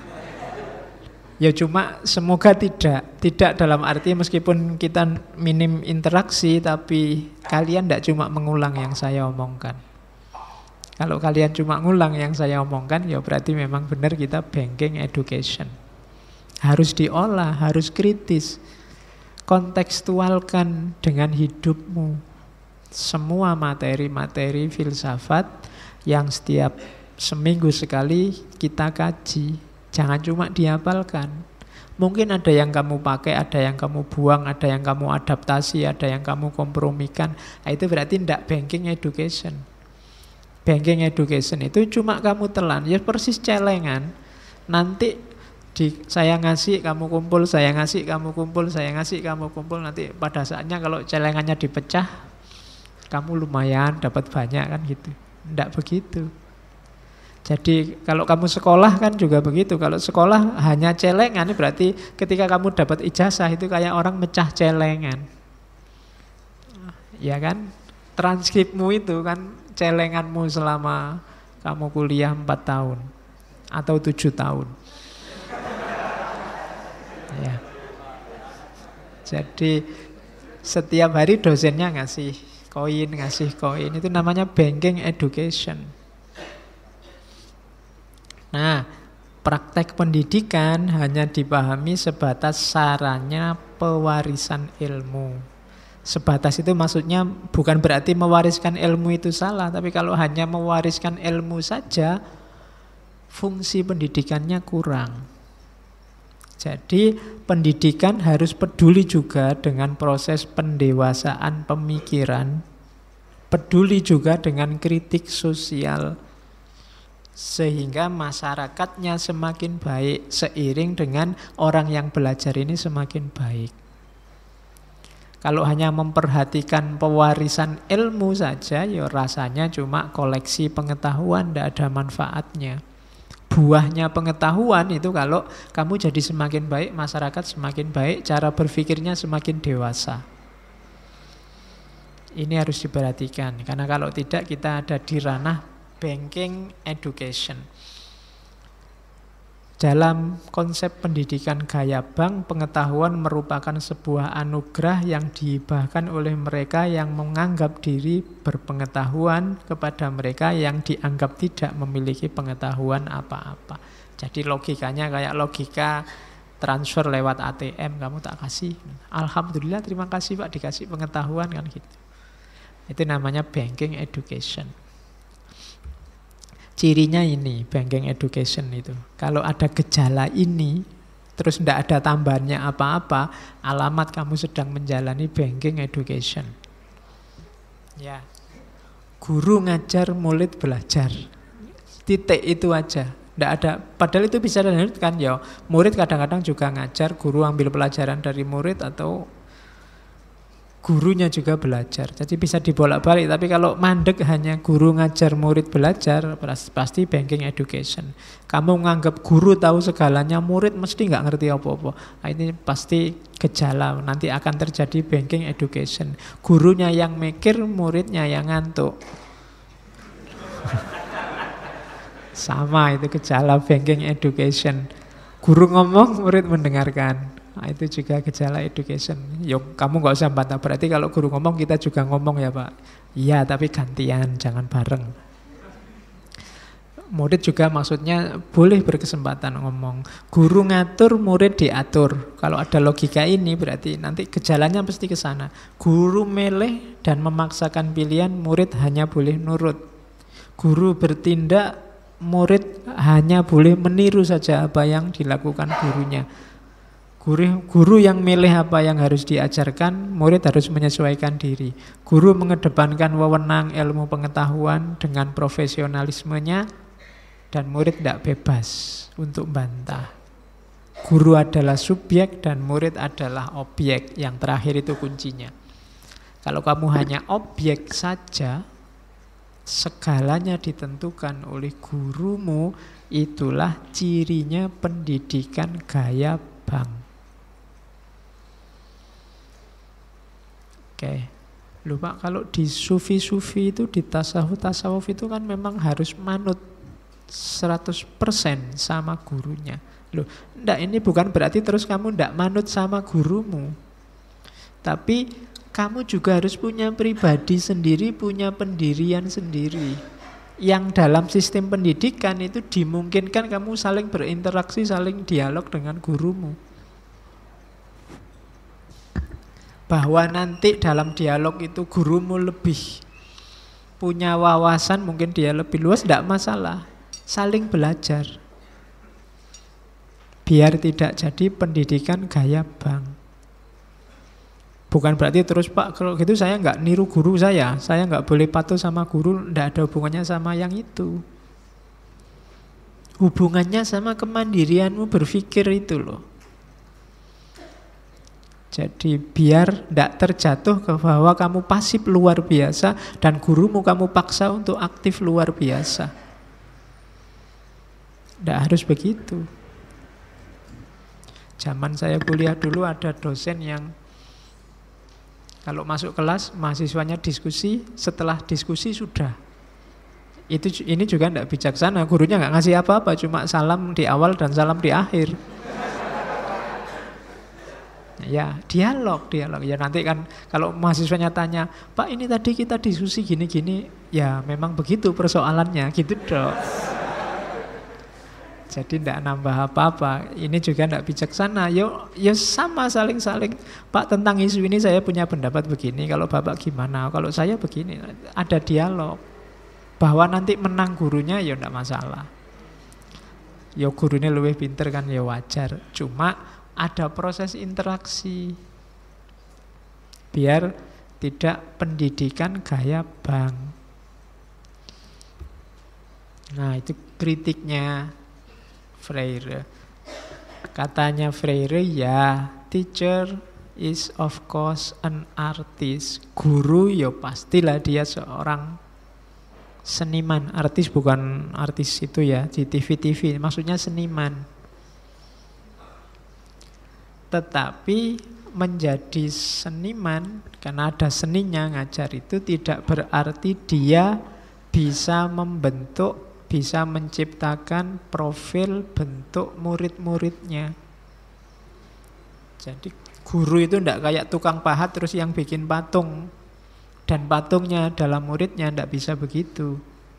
[SPEAKER 1] Ya cuma semoga tidak dalam arti meskipun kita minim interaksi, tapi kalian tidak cuma mengulang yang saya omongkan. Kalau kalian cuma ngulang yang saya omongkan, ya berarti memang benar kita banking education. Harus diolah, harus kritis. Kontekstualkan dengan hidupmu. Semua materi-materi filsafat yang setiap seminggu sekali kita kaji. Jangan cuma dihafalkan. Mungkin ada yang kamu pakai, ada yang kamu buang, ada yang kamu adaptasi, ada yang kamu kompromikan. Nah, itu berarti tidak banking education. Banking education itu cuma kamu telan, ya persis celengan. Nanti saya ngasih, kamu kumpul, saya ngasih, kamu kumpul, saya ngasih, kamu kumpul. Nanti pada saatnya kalau celengannya dipecah, kamu lumayan dapat banyak kan gitu. Tidak begitu. Jadi kalau kamu sekolah kan juga begitu. Kalau sekolah hanya celengan, berarti ketika kamu dapat ijazah itu kayak orang mecah celengan. Ya kan? Transkripmu itu kan celenganmu selama kamu kuliah 4 tahun atau 7 tahun. Ya. Jadi setiap hari dosennya ngasih koin, itu namanya banking education. Nah, praktek pendidikan hanya dipahami sebatas sarana pewarisan ilmu. Sebatas itu maksudnya bukan berarti mewariskan ilmu itu salah, tapi kalau hanya mewariskan ilmu saja, fungsi pendidikannya kurang. Jadi pendidikan harus peduli juga dengan proses pendewasaan pemikiran, peduli juga dengan kritik sosial, sehingga masyarakatnya semakin baik seiring dengan orang yang belajar ini semakin baik. Kalau hanya memperhatikan pewarisan ilmu saja, ya rasanya cuma koleksi pengetahuan, tidak ada manfaatnya. Buahnya pengetahuan itu kalau kamu jadi semakin baik, masyarakat semakin baik, cara berpikirnya semakin dewasa. Ini harus diperhatikan, karena kalau tidak kita ada di ranah banking education. Dalam konsep pendidikan gaya bank, pengetahuan merupakan sebuah anugerah yang dihibahkan oleh mereka yang menganggap diri berpengetahuan kepada mereka yang dianggap tidak memiliki pengetahuan apa-apa. Jadi logikanya kayak logika transfer lewat ATM, kamu tak kasih. Alhamdulillah, terima kasih Pak, dikasih pengetahuan kan gitu. Itu namanya banking education. Cirinya ini, banking education itu. Kalau ada gejala ini, terus tidak ada tambahannya apa-apa, alamat kamu sedang menjalani banking education. Ya, Guru ngajar, murid belajar. Titik itu aja. Nggak ada, padahal itu bisa dilanjutkan ya. Murid kadang-kadang juga ngajar, guru ambil pelajaran dari murid atau gurunya juga belajar. Jadi bisa dibolak-balik. Tapi kalau mandek hanya guru ngajar, murid belajar, pasti banking education. Kamu menganggap guru tahu segalanya, murid mesti nggak ngerti apa-apa. Nah, ini pasti gejala. Nanti akan terjadi banking education. Gurunya yang mikir, muridnya yang ngantuk. Sama itu gejala banking education. Guru ngomong, murid mendengarkan. Nah, itu juga gejala education. Yuk, kamu nggak usah bantah. Berarti kalau guru ngomong, kita juga ngomong ya Pak. Iya, tapi gantian, jangan bareng. Murid juga maksudnya boleh berkesempatan ngomong. Guru ngatur, murid diatur. Kalau ada logika ini berarti nanti gejalanya pasti ke sana. Guru meleh dan memaksakan pilihan, murid hanya boleh nurut. Guru bertindak, murid hanya boleh meniru saja apa yang dilakukan gurunya. Guru yang milih apa yang harus diajarkan, murid harus menyesuaikan diri. Guru mengedepankan wewenang ilmu pengetahuan dengan profesionalismenya, dan murid tidak bebas untuk bantah. Guru adalah subjek dan murid adalah objek. Yang terakhir itu kuncinya. Kalau kamu hanya objek saja, segalanya ditentukan oleh gurumu, itulah cirinya pendidikan gaya bank. Oke, lupa kalau di sufi-sufi itu, di tasawuf itu kan memang harus manut 100% sama gurunya. Loh, enggak, ini bukan berarti terus kamu enggak manut sama gurumu. Tapi kamu juga harus punya pribadi sendiri, punya pendirian sendiri. Yang dalam sistem pendidikan itu dimungkinkan kamu saling berinteraksi, saling dialog dengan gurumu. Bahwa nanti dalam dialog itu gurumu lebih punya wawasan, mungkin dia lebih luas, tidak masalah. Saling belajar. Biar tidak jadi pendidikan gaya bank. Bukan berarti terus Pak, kalau gitu saya nggak niru guru saya nggak boleh patuh sama guru, tidak ada hubungannya sama yang itu. Hubungannya sama kemandirianmu berpikir itu loh. Jadi biar tidak terjatuh ke bahwa kamu pasif luar biasa dan gurumu kamu paksa untuk aktif luar biasa. Tidak harus begitu. Zaman saya kuliah dulu ada dosen yang kalau masuk kelas mahasiswanya diskusi, setelah diskusi sudah. Ini juga tidak bijaksana. Gurunya nggak ngasih apa-apa, cuma salam di awal dan salam di akhir. Ya, dialog. Ya nanti kan kalau mahasiswanya tanya, Pak ini tadi kita diskusi gini-gini, ya memang begitu persoalannya, gitu dong. Jadi tidak nambah apa-apa. Ini juga tidak bijaksana. Ya sama saling-saling. Pak tentang isu ini saya punya pendapat begini, kalau Bapak gimana? Kalau saya begini. Ada dialog. Bahwa nanti menang gurunya ya tidak masalah. Ya gurunya lebih pinter kan ya wajar. Cuma ada proses interaksi biar tidak pendidikan gaya bank. Nah itu kritiknya Freire. Katanya Freire, ya teacher is of course an artist. Guru ya pastilah dia seorang seniman. Artis bukan artis itu ya di TV-TV, maksudnya seniman. Tetapi menjadi seniman, karena ada seninya ngajar itu, tidak berarti dia bisa membentuk, bisa menciptakan profil bentuk murid-muridnya. Jadi guru itu tidak kayak tukang pahat terus yang bikin patung, dan patungnya adalah muridnya, tidak bisa begitu.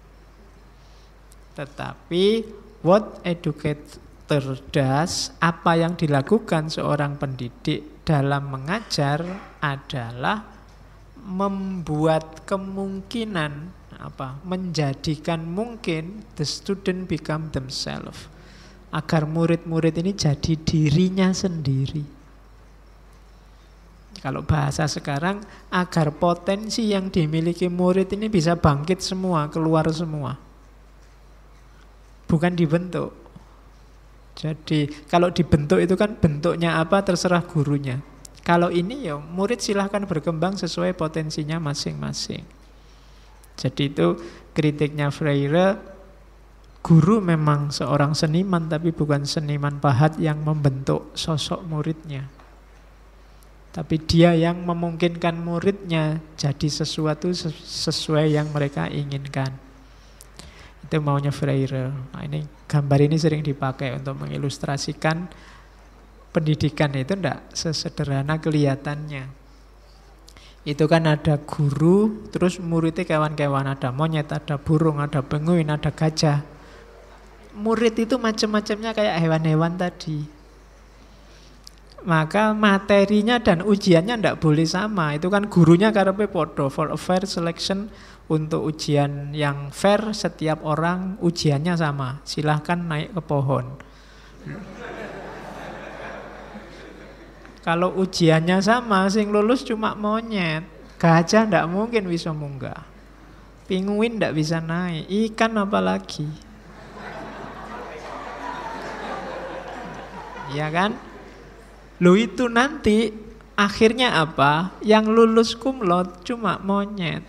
[SPEAKER 1] Tetapi what educator does, apa yang dilakukan seorang pendidik dalam mengajar adalah membuat kemungkinan, menjadikan mungkin the student become themselves, agar murid-murid ini jadi dirinya sendiri. Kalau bahasa sekarang, agar potensi yang dimiliki murid ini bisa bangkit semua, keluar semua. Bukan dibentuk. Jadi kalau dibentuk itu kan bentuknya apa terserah gurunya. Kalau ini ya murid silahkan berkembang sesuai potensinya masing-masing. Jadi itu kritiknya Freire, guru memang seorang seniman tapi bukan seniman pahat yang membentuk sosok muridnya. Tapi dia yang memungkinkan muridnya jadi sesuatu sesuai yang mereka inginkan. Itu maunya Freire. Nah, ini gambar ini sering dipakai untuk mengilustrasikan pendidikan itu tidak sesederhana kelihatannya. Itu kan ada guru, terus muridnya kawan-kawan, ada monyet, ada burung, ada penguin, ada gajah. Murid itu macam-macamnya kayak hewan-hewan tadi. Maka materinya dan ujiannya tidak boleh sama. Itu kan gurunya karepe podo. For a fair selection, untuk ujian yang fair setiap orang ujiannya sama. Silahkan naik ke pohon. Kalau ujiannya sama, sing lulus cuma monyet. Gajah tidak mungkin bisa munggah. Penguin tidak bisa naik. Ikan apalagi. Iya kan? Loh itu nanti akhirnya apa? Yang lulus cum laude cuma monyet.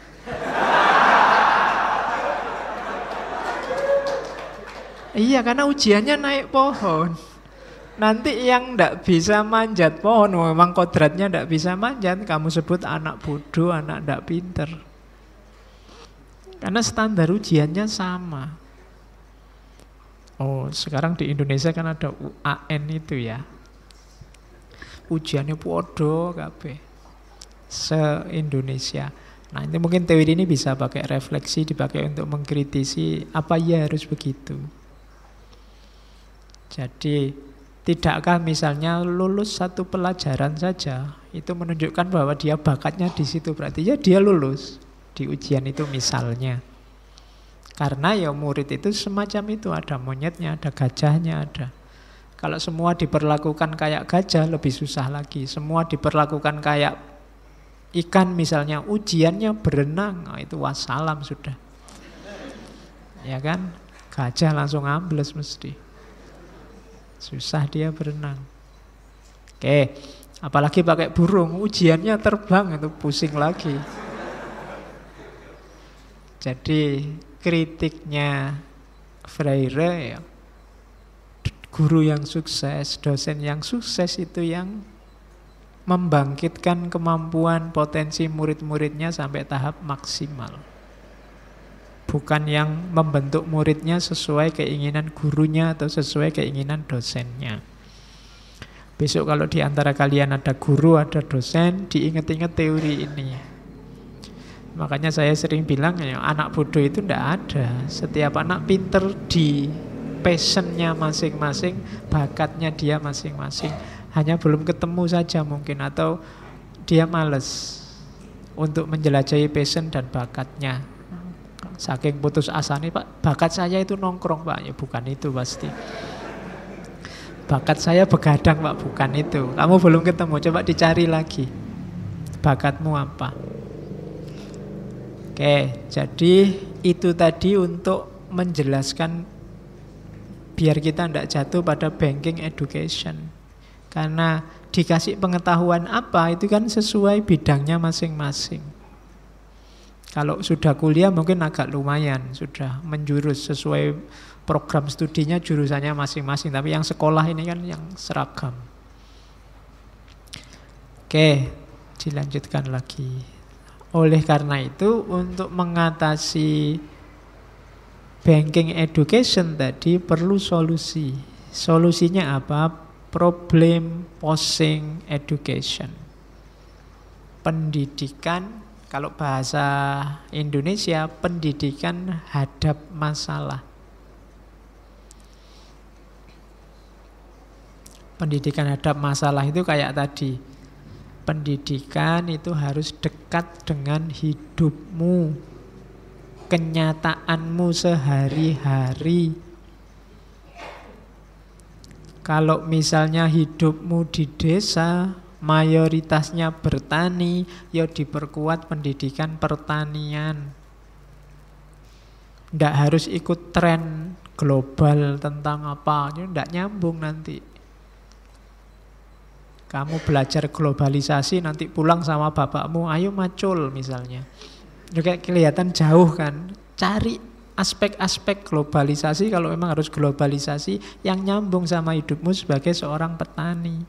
[SPEAKER 1] Iya, karena ujiannya naik pohon. Nanti yang ndak bisa manjat pohon, memang kodratnya ndak bisa manjat, kamu sebut anak bodoh, anak ndak pinter. Karena standar ujiannya sama. Oh, sekarang di Indonesia kan ada UAN itu ya. Ujiannya podo kabeh se-Indonesia. Nah, itu mungkin teori ini bisa pakai refleksi, dipakai untuk mengkritisi apa ya harus begitu. Jadi, tidakkah misalnya lulus satu pelajaran saja itu menunjukkan bahwa dia bakatnya di situ, berarti ya dia lulus di ujian itu misalnya. Karena ya murid itu semacam itu, ada monyetnya, ada gajahnya, ada. Kalau semua diperlakukan kayak gajah lebih susah lagi. Semua diperlakukan kayak ikan misalnya, ujiannya berenang, nah, itu wassalam sudah. Ya kan? Gajah langsung ambles mesti. Susah dia berenang. Oke, apalagi pakai burung, ujiannya terbang itu pusing lagi. Jadi kritiknya Freire ya, guru yang sukses, dosen yang sukses itu yang membangkitkan kemampuan potensi murid-muridnya sampai tahap maksimal. Bukan yang membentuk muridnya sesuai keinginan gurunya atau sesuai keinginan dosennya. Besok kalau di antara kalian ada guru, ada dosen, diingat-ingat teori ini. Makanya saya sering bilang ya, anak bodoh itu tidak ada. Setiap anak pinter di passionnya masing-masing, bakatnya dia masing-masing. Hanya belum ketemu saja mungkin, atau dia malas untuk menjelajahi passion dan bakatnya. Saking putus asa nih, Pak, bakat saya itu nongkrong, Pak. Ya bukan itu pasti. Bakat saya begadang, Pak, bukan itu. Kamu belum ketemu, coba dicari lagi. Bakatmu apa? Oke, jadi itu tadi untuk menjelaskan biar kita tidak jatuh pada banking education. Karena dikasih pengetahuan apa, itu kan sesuai bidangnya masing-masing. Kalau sudah kuliah mungkin agak lumayan, sudah menjurus sesuai program studinya, jurusannya masing-masing. Tapi yang sekolah ini kan yang seragam. Oke, dilanjutkan lagi. Oleh karena itu, untuk mengatasi banking education tadi perlu solusi. Solusinya apa? Problem posing education. Pendidikan, kalau bahasa Indonesia, pendidikan hadap masalah. Pendidikan hadap masalah itu kayak tadi. Pendidikan itu harus dekat dengan hidupmu, kenyataanmu sehari-hari. Kalau misalnya hidupmu di desa, mayoritasnya bertani, ya diperkuat pendidikan pertanian. Nggak harus ikut tren global tentang apa, itu nggak nyambung nanti. Kamu belajar globalisasi, nanti pulang sama bapakmu, ayo macul misalnya. Juga kelihatan jauh kan. Cari aspek-aspek globalisasi, kalau memang harus globalisasi, yang nyambung sama hidupmu sebagai seorang petani.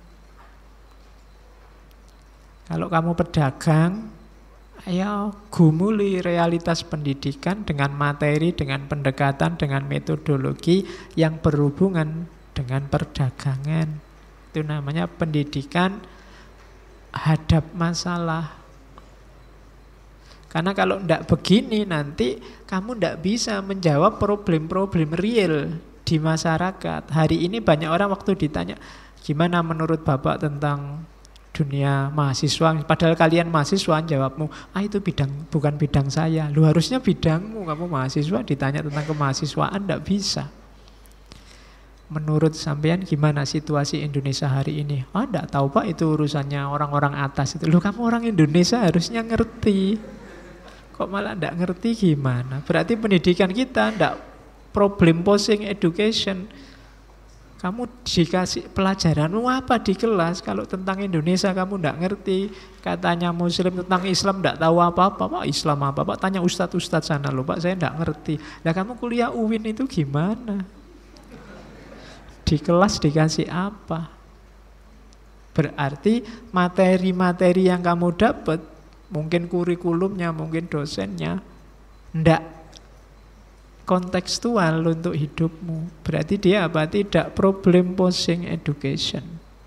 [SPEAKER 1] Kalau kamu pedagang, ayo gumuli realitas pendidikan dengan materi, dengan pendekatan, dengan metodologi yang berhubungan dengan perdagangan. Itu namanya pendidikan hadap masalah. Karena kalau tidak begini nanti kamu tidak bisa menjawab problem-problem real di masyarakat. Hari ini banyak orang waktu ditanya, gimana menurut Bapak tentang dunia mahasiswa? Padahal kalian mahasiswa, jawabmu, itu bukan bidang saya. Lu harusnya bidangmu, kamu mahasiswa ditanya tentang kemahasiswaan, tidak bisa. Menurut sampean gimana situasi Indonesia hari ini? Enggak tahu Pak, itu urusannya orang-orang atas itu. Lu kamu orang Indonesia harusnya ngerti. Kok malah enggak ngerti gimana? Berarti pendidikan kita enggak problem posing education. Kamu dikasih pelajaranmu apa di kelas? Kalau tentang Indonesia kamu enggak ngerti. Katanya Muslim tentang Islam enggak tahu apa-apa. Pak Islam apa? Pak tanya ustadz-ustadz sana loh. Pak saya enggak ngerti. Nah kamu kuliah UIN itu gimana? Di kelas dikasih apa? Berarti materi-materi yang kamu dapat, mungkin kurikulumnya, mungkin dosennya, ndak kontekstual untuk hidupmu. Berarti dia apa? Tidak problem posing education.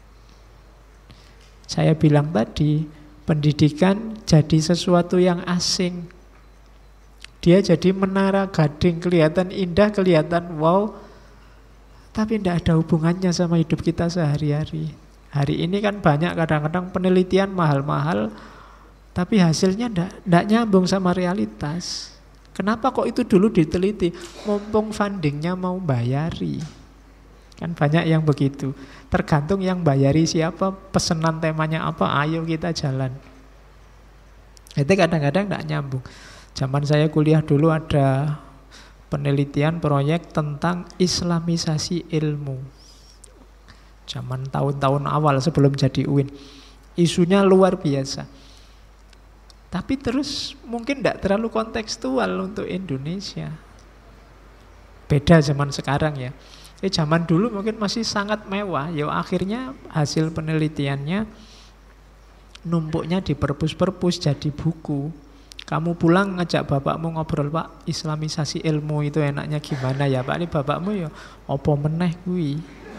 [SPEAKER 1] Saya bilang tadi, pendidikan jadi sesuatu yang asing. Dia jadi menara gading, kelihatan indah, kelihatan wow, tapi tidak ada hubungannya sama hidup kita sehari-hari. Hari ini kan banyak kadang-kadang penelitian mahal-mahal, tapi hasilnya tidak nyambung sama realitas. Kenapa kok itu dulu diteliti? Mumpung fundingnya mau bayari. Kan banyak yang begitu. Tergantung yang bayari siapa, pesanan temanya apa, ayo kita jalan. Itu kadang-kadang tidak nyambung. Zaman saya kuliah dulu ada penelitian proyek tentang Islamisasi ilmu. Zaman tahun-tahun awal sebelum jadi UIN. Isunya luar biasa. Tapi terus mungkin tidak terlalu kontekstual untuk Indonesia. Beda zaman sekarang ya. Zaman dulu mungkin masih sangat mewah. Ya akhirnya hasil penelitiannya numpuknya di perpus-perpus jadi buku. Kamu pulang ngajak bapakmu ngobrol, Pak, Islamisasi ilmu itu enaknya gimana ya Pak? Ini bapakmu ya apa meneh kuwi.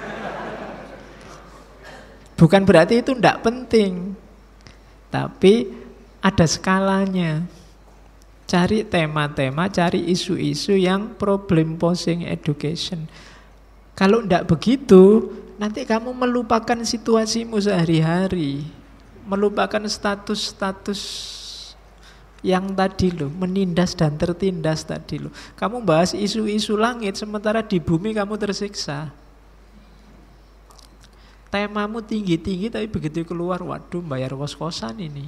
[SPEAKER 1] Bukan berarti itu ndak penting. Tapi ada skalanya. Cari tema-tema, cari isu-isu yang problem posing education. Kalau ndak begitu, nanti kamu melupakan situasimu sehari-hari. Melupakan status-status yang tadi loh, menindas dan tertindas tadi loh. Kamu bahas isu-isu langit, sementara di bumi kamu tersiksa. Temamu tinggi-tinggi, tapi begitu keluar, waduh bayar kos-kosan ini.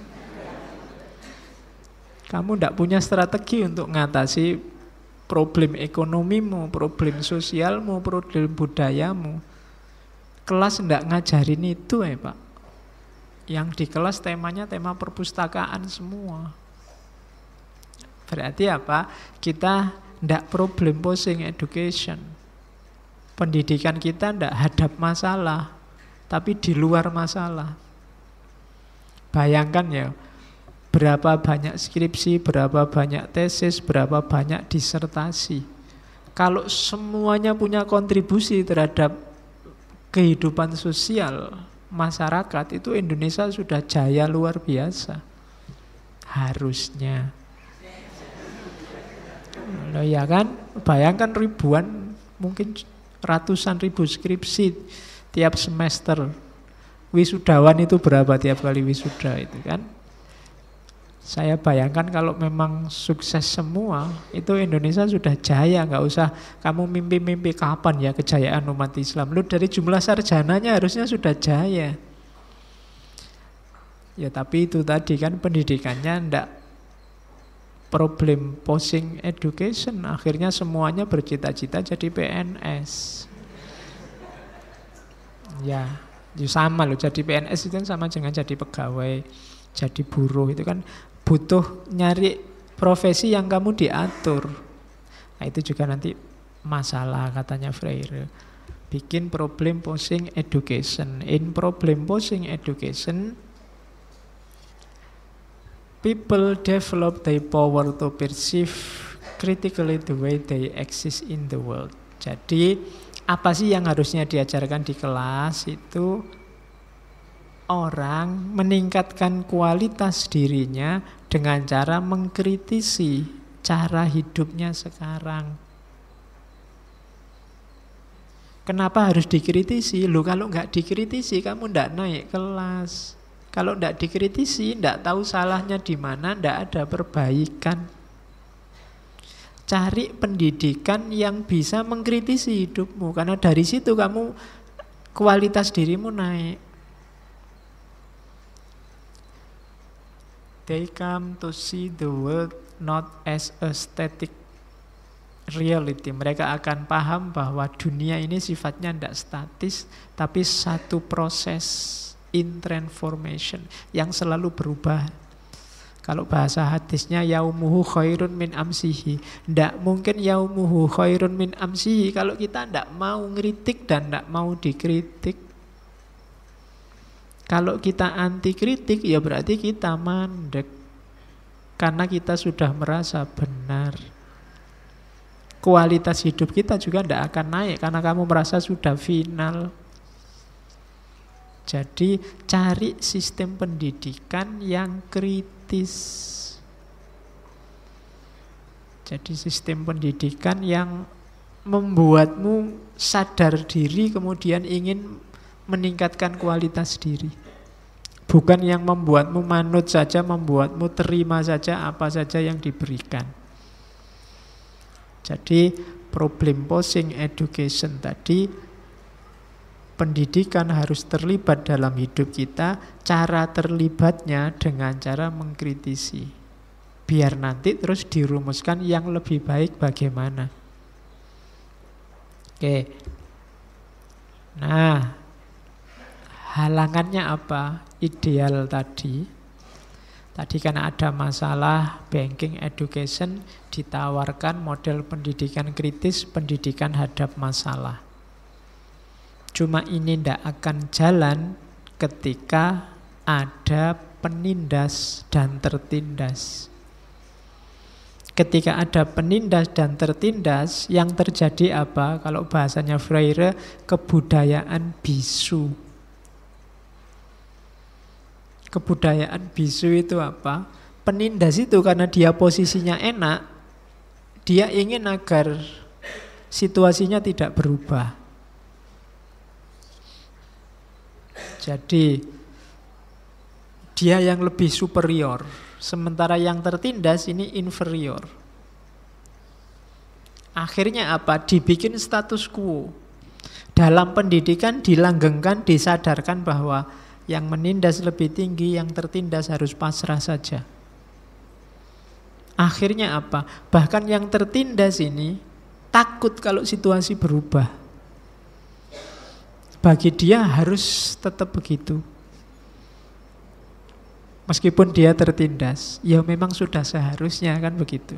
[SPEAKER 1] Kamu tidak punya strategi untuk mengatasi problem ekonomimu, problem sosialmu, problem budayamu. Kelas tidak ngajarin itu ya Pak. Yang di kelas temanya tema perpustakaan semua. Berarti apa? Kita tidak problem posing education. Pendidikan kita tidak hadap masalah, tapi di luar masalah. Bayangkan ya, berapa banyak skripsi, berapa banyak tesis, berapa banyak disertasi. Kalau semuanya punya kontribusi terhadap kehidupan sosial masyarakat, itu Indonesia sudah jaya luar biasa. Harusnya. Loh ya kan, bayangkan ribuan, mungkin ratusan ribu skripsi tiap semester. Wisudawan itu berapa tiap kali wisuda itu kan? Saya bayangkan kalau memang sukses semua, itu Indonesia sudah jaya, nggak usah kamu mimpi-mimpi kapan ya kejayaan umat Islam. Lu dari jumlah sarjananya harusnya sudah jaya. Ya tapi itu tadi kan pendidikannya ndak problem posing education. Akhirnya semuanya bercita-cita jadi PNS. Ya sama loh, jadi PNS itu kan sama dengan jadi pegawai, jadi buruh. Itu kan butuh nyari profesi yang kamu diatur. Nah itu juga nanti masalah katanya Freire. Bikin problem posing education. In problem posing education, people develop their power to perceive critically the way they exist in the world. Jadi apa sih yang harusnya diajarkan di kelas itu orang meningkatkan kualitas dirinya dengan cara mengkritisi cara hidupnya sekarang. Kenapa harus dikritisi? Loh kalau nggak dikritisi kamu nggak naik kelas. Kalau nggak dikritisi, nggak tahu salahnya di mana, nggak ada perbaikan. Cari pendidikan yang bisa mengkritisi hidupmu, karena dari situ kamu kualitas dirimu naik. They come to see the world not as a static reality. Mereka akan paham bahwa dunia ini sifatnya tidak statis, tapi satu proses in transformation yang selalu berubah. Kalau bahasa hadisnya yaumuhu khairun min amsihi. Tidak mungkin yaumuhu khairun min amsihi kalau kita tidak mau ngeritik dan tidak mau dikritik. Kalau kita anti kritik ya berarti kita mandek. Karena kita sudah merasa benar. Kualitas hidup kita juga tidak akan naik karena kamu merasa sudah final. Jadi cari sistem pendidikan yang kritis. Jadi sistem pendidikan yang membuatmu sadar diri kemudian ingin meningkatkan kualitas diri. Bukan yang membuatmu manut saja, membuatmu terima saja apa saja yang diberikan. Jadi problem posing education tadi, pendidikan harus terlibat dalam hidup kita. Cara terlibatnya dengan cara mengkritisi. Biar nanti terus dirumuskan yang lebih baik bagaimana. Oke. Nah, halangannya apa? Ideal tadi. Tadi karena ada masalah banking education, ditawarkan model pendidikan kritis, pendidikan hadap masalah. Cuma ini tidak akan jalan ketika ada penindas dan tertindas. Ketika ada penindas dan tertindas, yang terjadi apa? Kalau bahasanya Freire, kebudayaan bisu. Kebudayaan bisu itu apa? Penindas itu karena dia posisinya enak, dia ingin agar situasinya tidak berubah. Jadi dia yang lebih superior, sementara yang tertindas ini inferior. Akhirnya apa? Dibikin status quo. Dalam pendidikan dilanggengkan, disadarkan bahwa yang menindas lebih tinggi, yang tertindas harus pasrah saja. Akhirnya apa? Bahkan yang tertindas ini takut kalau situasi berubah. Bagi dia harus tetap begitu. Meskipun dia tertindas, ya memang sudah seharusnya kan begitu.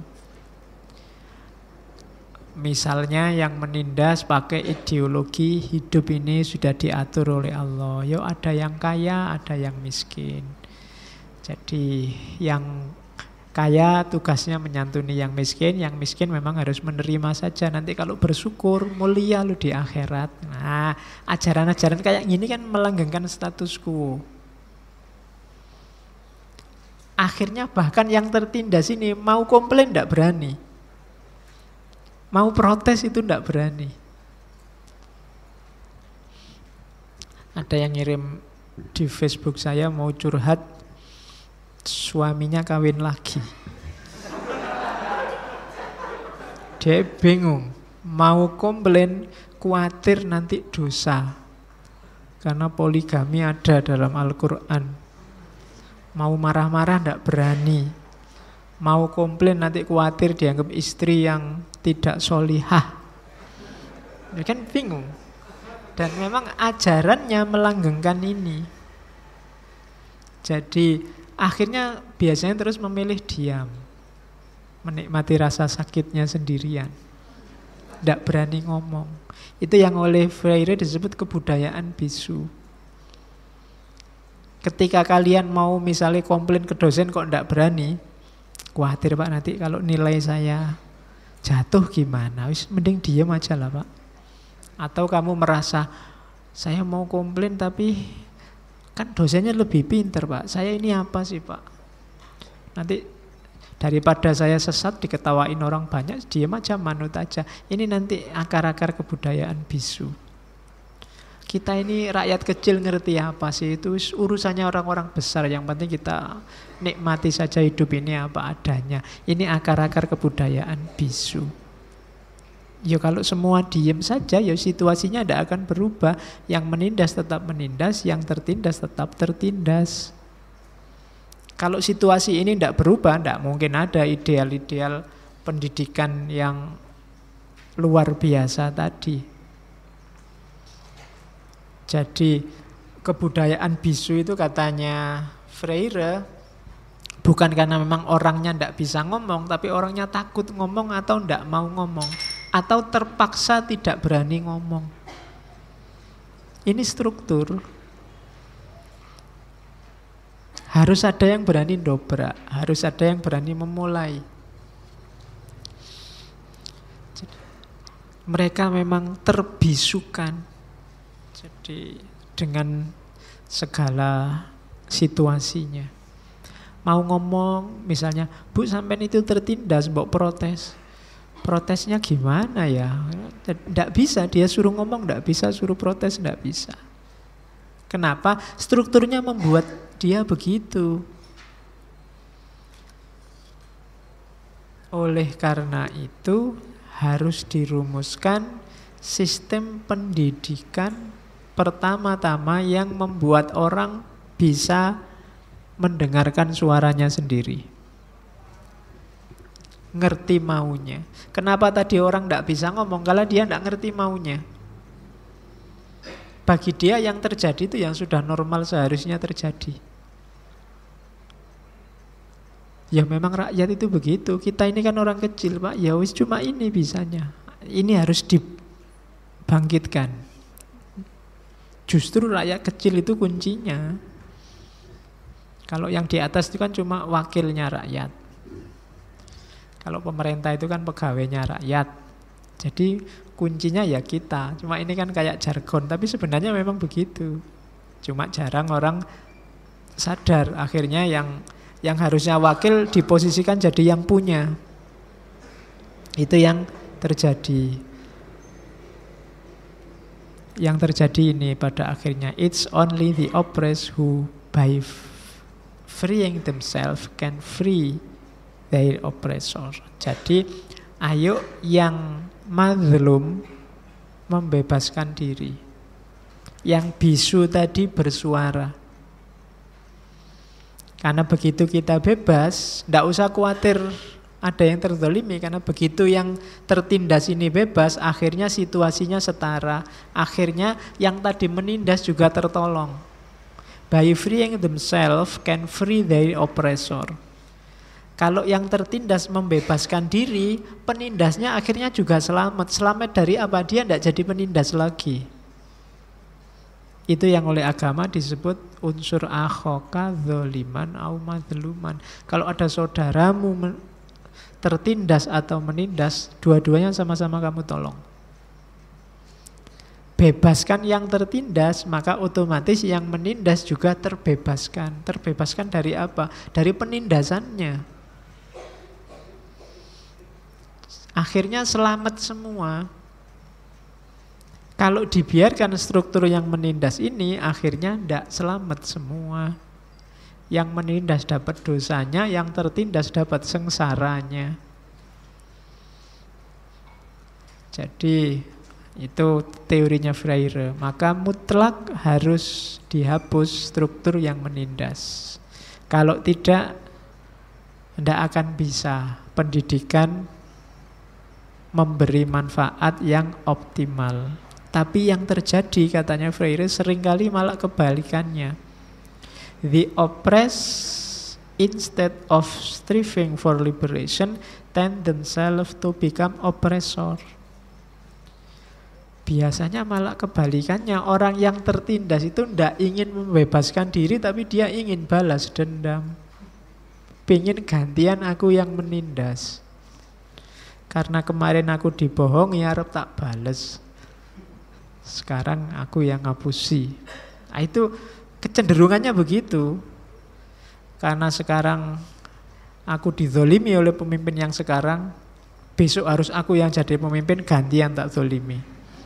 [SPEAKER 1] Misalnya yang menindas pakai ideologi hidup ini sudah diatur oleh Allah. Yo ada yang kaya, ada yang miskin. Jadi yang kaya tugasnya menyantuni yang miskin memang harus menerima saja. Nanti kalau bersyukur mulia lu di akhirat. Nah, ajaran-ajaran kayak gini kan melanggengkan status quo. Akhirnya bahkan yang tertindas ini mau komplain tidak berani. Mau protes itu tidak berani. Ada yang ngirim di Facebook saya mau curhat, suaminya kawin lagi. Dia bingung, mau komplain, khawatir nanti dosa. Karena poligami ada dalam Al-Quran. Mau marah-marah tidak berani. Mau komplain nanti khawatir dianggap istri yang tidak solihah. Ya kan bingung. Dan memang ajarannya melanggengkan ini. Jadi akhirnya biasanya terus memilih diam. Menikmati rasa sakitnya sendirian. Tidak berani ngomong. Itu yang oleh Freire disebut kebudayaan bisu. Ketika kalian mau misalnya komplain ke dosen kok tidak berani, khawatir Pak nanti kalau nilai saya jatuh gimana? Wis mending diam aja lah Pak. Atau kamu merasa saya mau komplain tapi kan dosennya lebih pinter Pak. Saya ini apa sih Pak? Nanti daripada saya sesat diketawain orang banyak, diam aja, manut aja. Ini nanti akar-akar kebudayaan bisu. Kita ini rakyat kecil ngerti apa sih? Itu urusannya orang-orang besar. Yang penting kita nikmati saja hidup ini apa adanya. Ini akar-akar kebudayaan bisu. Ya kalau semua diem saja, ya situasinya tidak akan berubah. Yang menindas tetap menindas, yang tertindas tetap tertindas. Kalau situasi ini tidak berubah, tidak mungkin ada ideal-ideal pendidikan yang luar biasa tadi. Jadi kebudayaan bisu itu katanya Freire bukan karena memang orangnya tidak bisa ngomong, tapi orangnya takut ngomong atau tidak mau ngomong, atau terpaksa tidak berani ngomong. Ini struktur. Harus ada yang berani dobrak, harus ada yang berani memulai. Mereka memang terbisukan. Jadi dengan segala situasinya. Mau ngomong misalnya, Bu sampean itu tertindas, mbok protes. Protesnya gimana ya? Tidak bisa, dia suruh ngomong tidak bisa, suruh protes tidak bisa. Kenapa? Strukturnya membuat dia begitu. Oleh karena itu harus dirumuskan sistem pendidikan pertama-tama yang membuat orang bisa mendengarkan suaranya sendiri. Ngerti maunya. Kenapa tadi orang tidak bisa ngomong? Kalau dia tidak ngerti maunya. Bagi dia yang terjadi itu yang sudah normal seharusnya terjadi. Ya memang rakyat itu begitu. Kita ini kan orang kecil Pak. Ya wis cuma ini bisanya. Ini harus dibangkitkan. Justru rakyat kecil itu kuncinya. Kalau yang di atas itu kan cuma wakilnya rakyat. Kalau pemerintah itu kan pegawainya rakyat. Jadi kuncinya ya kita. Cuma ini kan kayak jargon, tapi sebenarnya memang begitu. Cuma jarang orang sadar. Akhirnya yang harusnya wakil diposisikan jadi yang punya. Itu yang terjadi. Yang terjadi ini pada akhirnya, it's only the oppressed who by freeing themselves can free their oppressor. Jadi ayo yang mazlum membebaskan diri. Yang bisu tadi bersuara. Karena begitu kita bebas, tidak usah khawatir ada yang terzalimi. Karena begitu yang tertindas ini bebas, akhirnya situasinya setara. Akhirnya yang tadi menindas juga tertolong. By freeing themselves can free their oppressor. Kalau yang tertindas membebaskan diri, penindasnya akhirnya juga selamat. Selamat dari apa? Dia tidak jadi penindas lagi. Itu yang oleh agama disebut unsur akhoka dzaliman au madzluman. Kalau ada saudaramu tertindas atau menindas, dua-duanya sama-sama kamu tolong. Bebaskan yang tertindas, maka otomatis yang menindas juga terbebaskan. Terbebaskan dari apa? Dari penindasannya. Akhirnya selamat semua. Kalau dibiarkan struktur yang menindas ini, akhirnya tidak selamat semua. Yang menindas dapat dosanya, yang tertindas dapat sengsaranya. Jadi itu teorinya Freire. Maka mutlak harus dihapus struktur yang menindas. Kalau tidak akan bisa pendidikan memberi manfaat yang optimal. Tapi yang terjadi, katanya Freire, seringkali malah kebalikannya. The oppressed, instead of striving for liberation, tend themselves to become oppressor. Biasanya malah kebalikannya. Orang yang tertindas itu tidak ingin membebaskan diri, tapi dia ingin balas dendam. Pengen gantian aku yang menindas. Karena kemarin aku dibohongi, harap tak bales. Sekarang aku yang ngapusi. Nah, itu kecenderungannya begitu. Karena sekarang aku dizolimi oleh pemimpin yang sekarang, besok harus aku yang jadi pemimpin, gantian tak zolimi.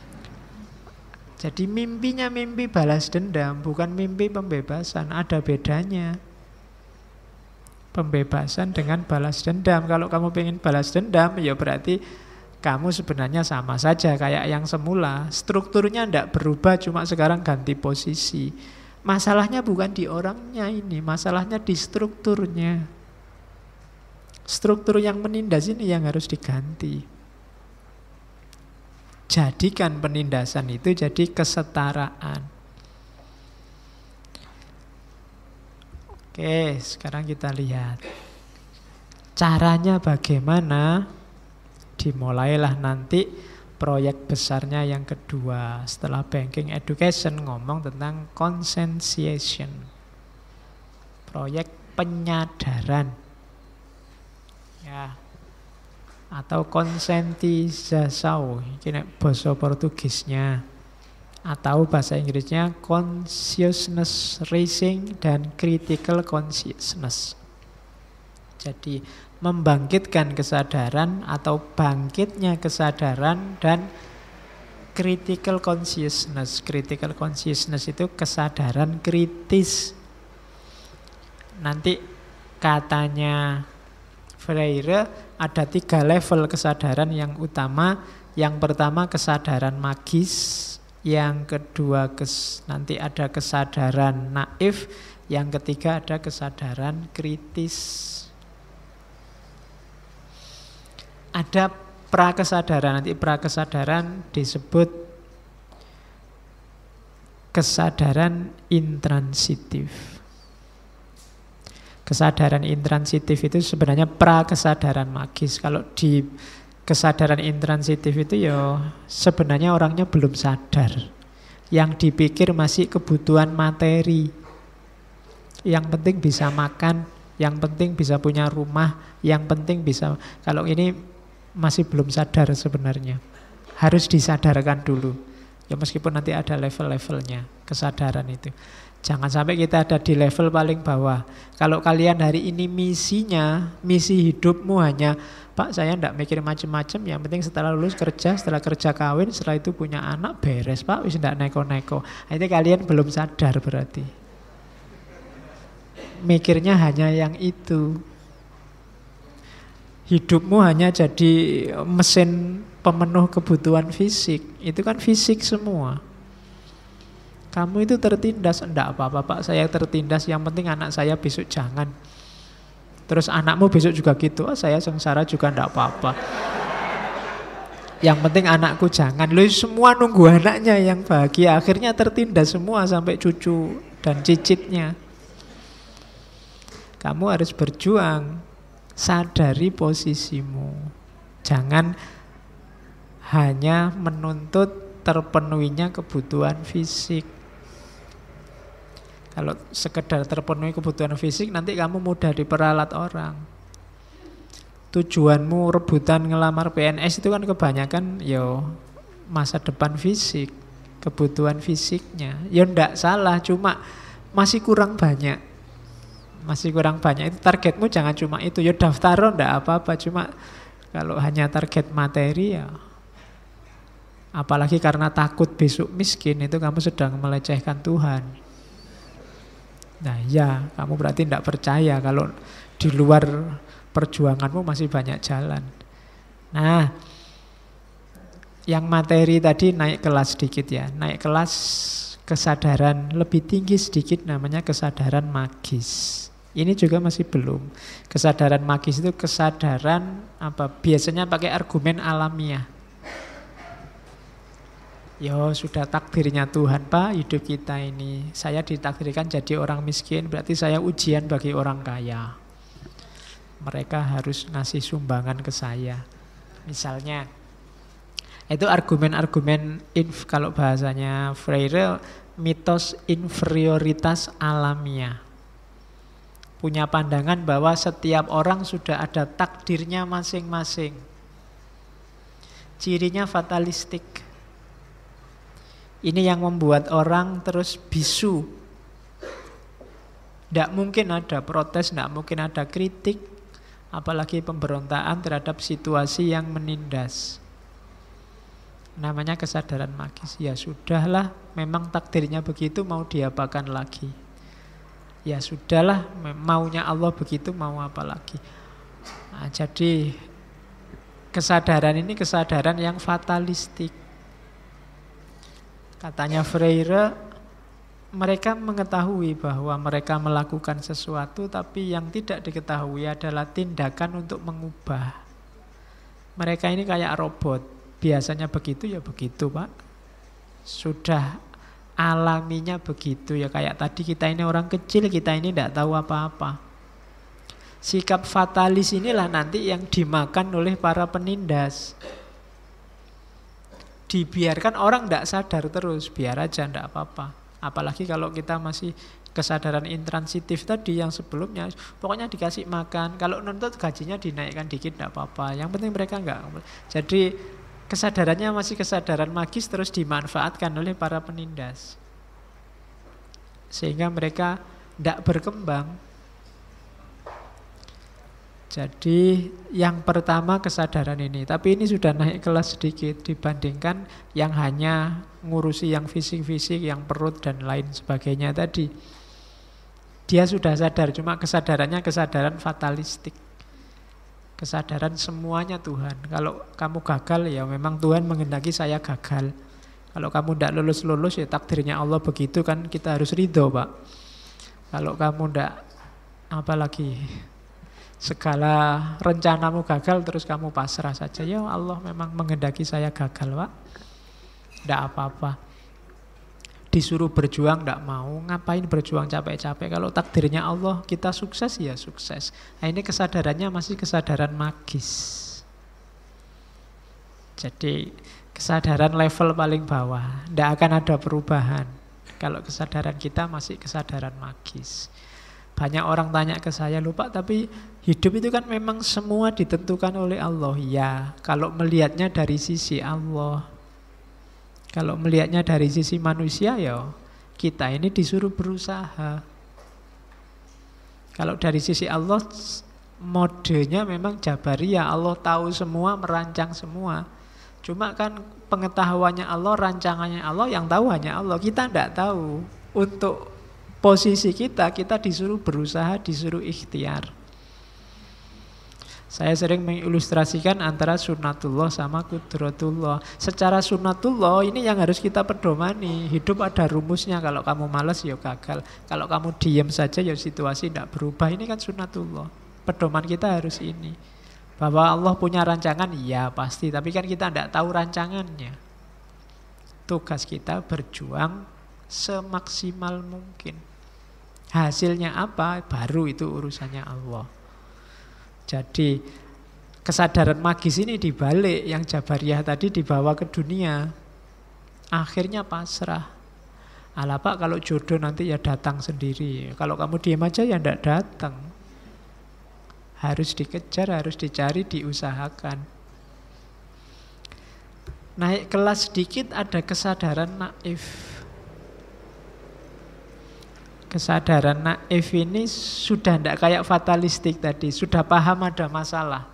[SPEAKER 1] Jadi mimpinya mimpi balas dendam, bukan mimpi pembebasan. Ada bedanya. Pembebasan dengan balas dendam. Kalau kamu pengen balas dendam, ya berarti kamu sebenarnya sama saja kayak yang semula. Strukturnya tidak berubah, cuma sekarang ganti posisi. Masalahnya bukan di orangnya ini, masalahnya di strukturnya. Struktur yang menindas ini yang harus diganti. Jadikan penindasan itu jadi kesetaraan. Oke, sekarang kita lihat caranya bagaimana. Dimulailah nanti proyek besarnya yang kedua. Setelah banking education ngomong tentang conscientization. Proyek penyadaran. Ya. Atau conscientizasau, ini bahasa Portugisnya. Atau bahasa Inggrisnya consciousness raising dan critical consciousness. Jadi membangkitkan kesadaran atau bangkitnya kesadaran dan critical consciousness. Critical consciousness itu kesadaran kritis. Nanti katanya Freire ada 3 level kesadaran yang utama. Yang pertama kesadaran magis, yang kedua nanti ada kesadaran naif, yang ketiga ada kesadaran kritis. Ada prakesadaran, nanti prakesadaran disebut kesadaran intransitif. Kesadaran intransitif itu sebenarnya prakesadaran magis. Kalau di kesadaran intransitif itu ya sebenarnya orangnya belum sadar. Yang dipikir masih kebutuhan materi. Yang penting bisa makan, yang penting bisa punya rumah, yang penting bisa. Kalau ini masih belum sadar sebenarnya. Harus disadarkan dulu. Ya meskipun nanti ada level-levelnya kesadaran itu. Jangan sampai kita ada di level paling bawah. Kalau kalian hari ini misinya, misi hidupmu hanya, Pak saya tidak mikir macam-macam, yang penting setelah lulus kerja, setelah kerja kawin, setelah itu punya anak, beres Pak, wis tidak neko-neko. Itu kalian belum sadar berarti. Mikirnya hanya yang itu. Hidupmu hanya jadi mesin pemenuh kebutuhan fisik. Itu kan fisik semua. Kamu itu tertindas, enggak apa-apa Pak, saya tertindas, yang penting anak saya besok jangan. Terus anakmu besok juga gitu, saya sengsara juga enggak apa-apa. Yang penting anakku jangan. Loh, semua nunggu anaknya yang bahagia, akhirnya tertindas semua sampai cucu dan cicitnya. Kamu harus berjuang. Sadari posisimu. Jangan hanya menuntut terpenuhinya kebutuhan fisik. Kalau sekedar terpenuhi kebutuhan fisik, nanti kamu mudah diperalat orang. Tujuanmu rebutan ngelamar PNS itu kan kebanyakan masa depan fisik, kebutuhan fisiknya. Ya ndak salah, cuma masih kurang banyak. Masih kurang banyak. Itu targetmu jangan cuma itu. Ya daftar ndak apa-apa, cuma kalau hanya target materi ya. Apalagi karena takut besok miskin, itu kamu sedang melecehkan Tuhan. Nah ya, kamu berarti tidak percaya kalau di luar perjuanganmu masih banyak jalan. Nah, yang materi tadi naik kelas sedikit ya. Naik kelas kesadaran lebih tinggi sedikit, namanya kesadaran magis. Ini juga masih belum. Kesadaran magis itu kesadaran apa? Biasanya pakai argumen alamiah. Yo sudah takdirnya Tuhan Pak, hidup kita ini. Saya ditakdirkan jadi orang miskin, berarti saya ujian bagi orang kaya. Mereka harus ngasih sumbangan ke saya. Misalnya, itu argumen-argumen kalau bahasanya Freire, mitos inferioritas alamiah. Punya pandangan bahwa setiap orang sudah ada takdirnya masing-masing. Cirinya fatalistik. Ini yang membuat orang terus bisu. Tidak mungkin ada protes, tidak mungkin ada kritik, apalagi pemberontakan terhadap situasi yang menindas. Namanya kesadaran magis. Ya sudahlah, memang takdirnya begitu, mau diapakan lagi. Ya sudahlah, maunya Allah begitu, mau apa lagi. Nah, jadi kesadaran ini kesadaran yang fatalistik. Katanya Freire, mereka mengetahui bahwa mereka melakukan sesuatu, tapi yang tidak diketahui adalah tindakan untuk mengubah. Mereka ini kayak robot. Biasanya begitu ya begitu Pak. Sudah alaminya begitu ya, kayak tadi kita ini orang kecil, kita ini tidak tahu apa-apa. Sikap fatalis inilah nanti yang dimakan oleh para penindas. Dibiarkan orang tidak sadar terus, biar aja tidak apa-apa. Apalagi kalau kita masih kesadaran intransitif tadi yang sebelumnya, pokoknya dikasih makan, kalau nuntut gajinya dinaikkan dikit tidak apa-apa. Yang penting mereka enggak. Jadi kesadarannya masih kesadaran magis terus dimanfaatkan oleh para penindas. Sehingga mereka tidak berkembang. Jadi yang pertama kesadaran ini. Tapi ini sudah naik kelas sedikit dibandingkan yang hanya ngurusi yang fisik-fisik, yang perut dan lain sebagainya tadi. Dia sudah sadar, cuma kesadarannya kesadaran fatalistik. Kesadaran semuanya Tuhan. Kalau kamu gagal ya memang Tuhan menghendaki saya gagal. Kalau kamu tidak lulus-lulus ya takdirnya Allah begitu, kan kita harus ridho Pak. Kalau kamu tidak, apalagi segala rencanamu gagal terus kamu pasrah saja, ya Allah memang menghendaki saya gagal Pak. Tidak apa-apa. Disuruh berjuang tidak mau, ngapain berjuang capek-capek. Kalau takdirnya Allah kita sukses ya sukses. Nah ini kesadarannya masih kesadaran magis. Jadi kesadaran level paling bawah, tidak akan ada perubahan. Kalau kesadaran kita masih kesadaran magis. Banyak orang tanya ke saya, lupa tapi hidup itu kan memang semua ditentukan oleh Allah. Ya, kalau melihatnya dari sisi Allah. Kalau melihatnya dari sisi manusia ya kita ini disuruh berusaha. Kalau dari sisi Allah modenya memang Jabariyah, Allah tahu semua, merancang semua. Cuma kan pengetahuannya Allah, rancangannya Allah, yang tahu hanya Allah. Kita tidak tahu. Untuk posisi kita disuruh berusaha, disuruh ikhtiar. Saya sering mengilustrasikan antara sunnatullah sama kudratullah. Secara sunnatullah ini yang harus kita pedomani. Hidup ada rumusnya, kalau kamu malas ya gagal. Kalau kamu diam saja ya situasi tidak berubah. Ini kan sunnatullah. Pedoman kita harus ini. Bahwa Allah punya rancangan, ya pasti. Tapi kan kita tidak tahu rancangannya. Tugas kita berjuang semaksimal mungkin. Hasilnya apa, baru itu urusannya Allah. Jadi kesadaran magis ini dibalik, yang Jabariyah tadi dibawa ke dunia. Akhirnya pasrah. Alah Pak, kalau jodoh nanti ya datang sendiri. Kalau kamu diam aja ya tidak datang. Harus dikejar, harus dicari, diusahakan. Naik kelas sedikit ada kesadaran naif. Kesadaran naif ini sudah tidak kayak fatalistik tadi. Sudah paham ada masalah.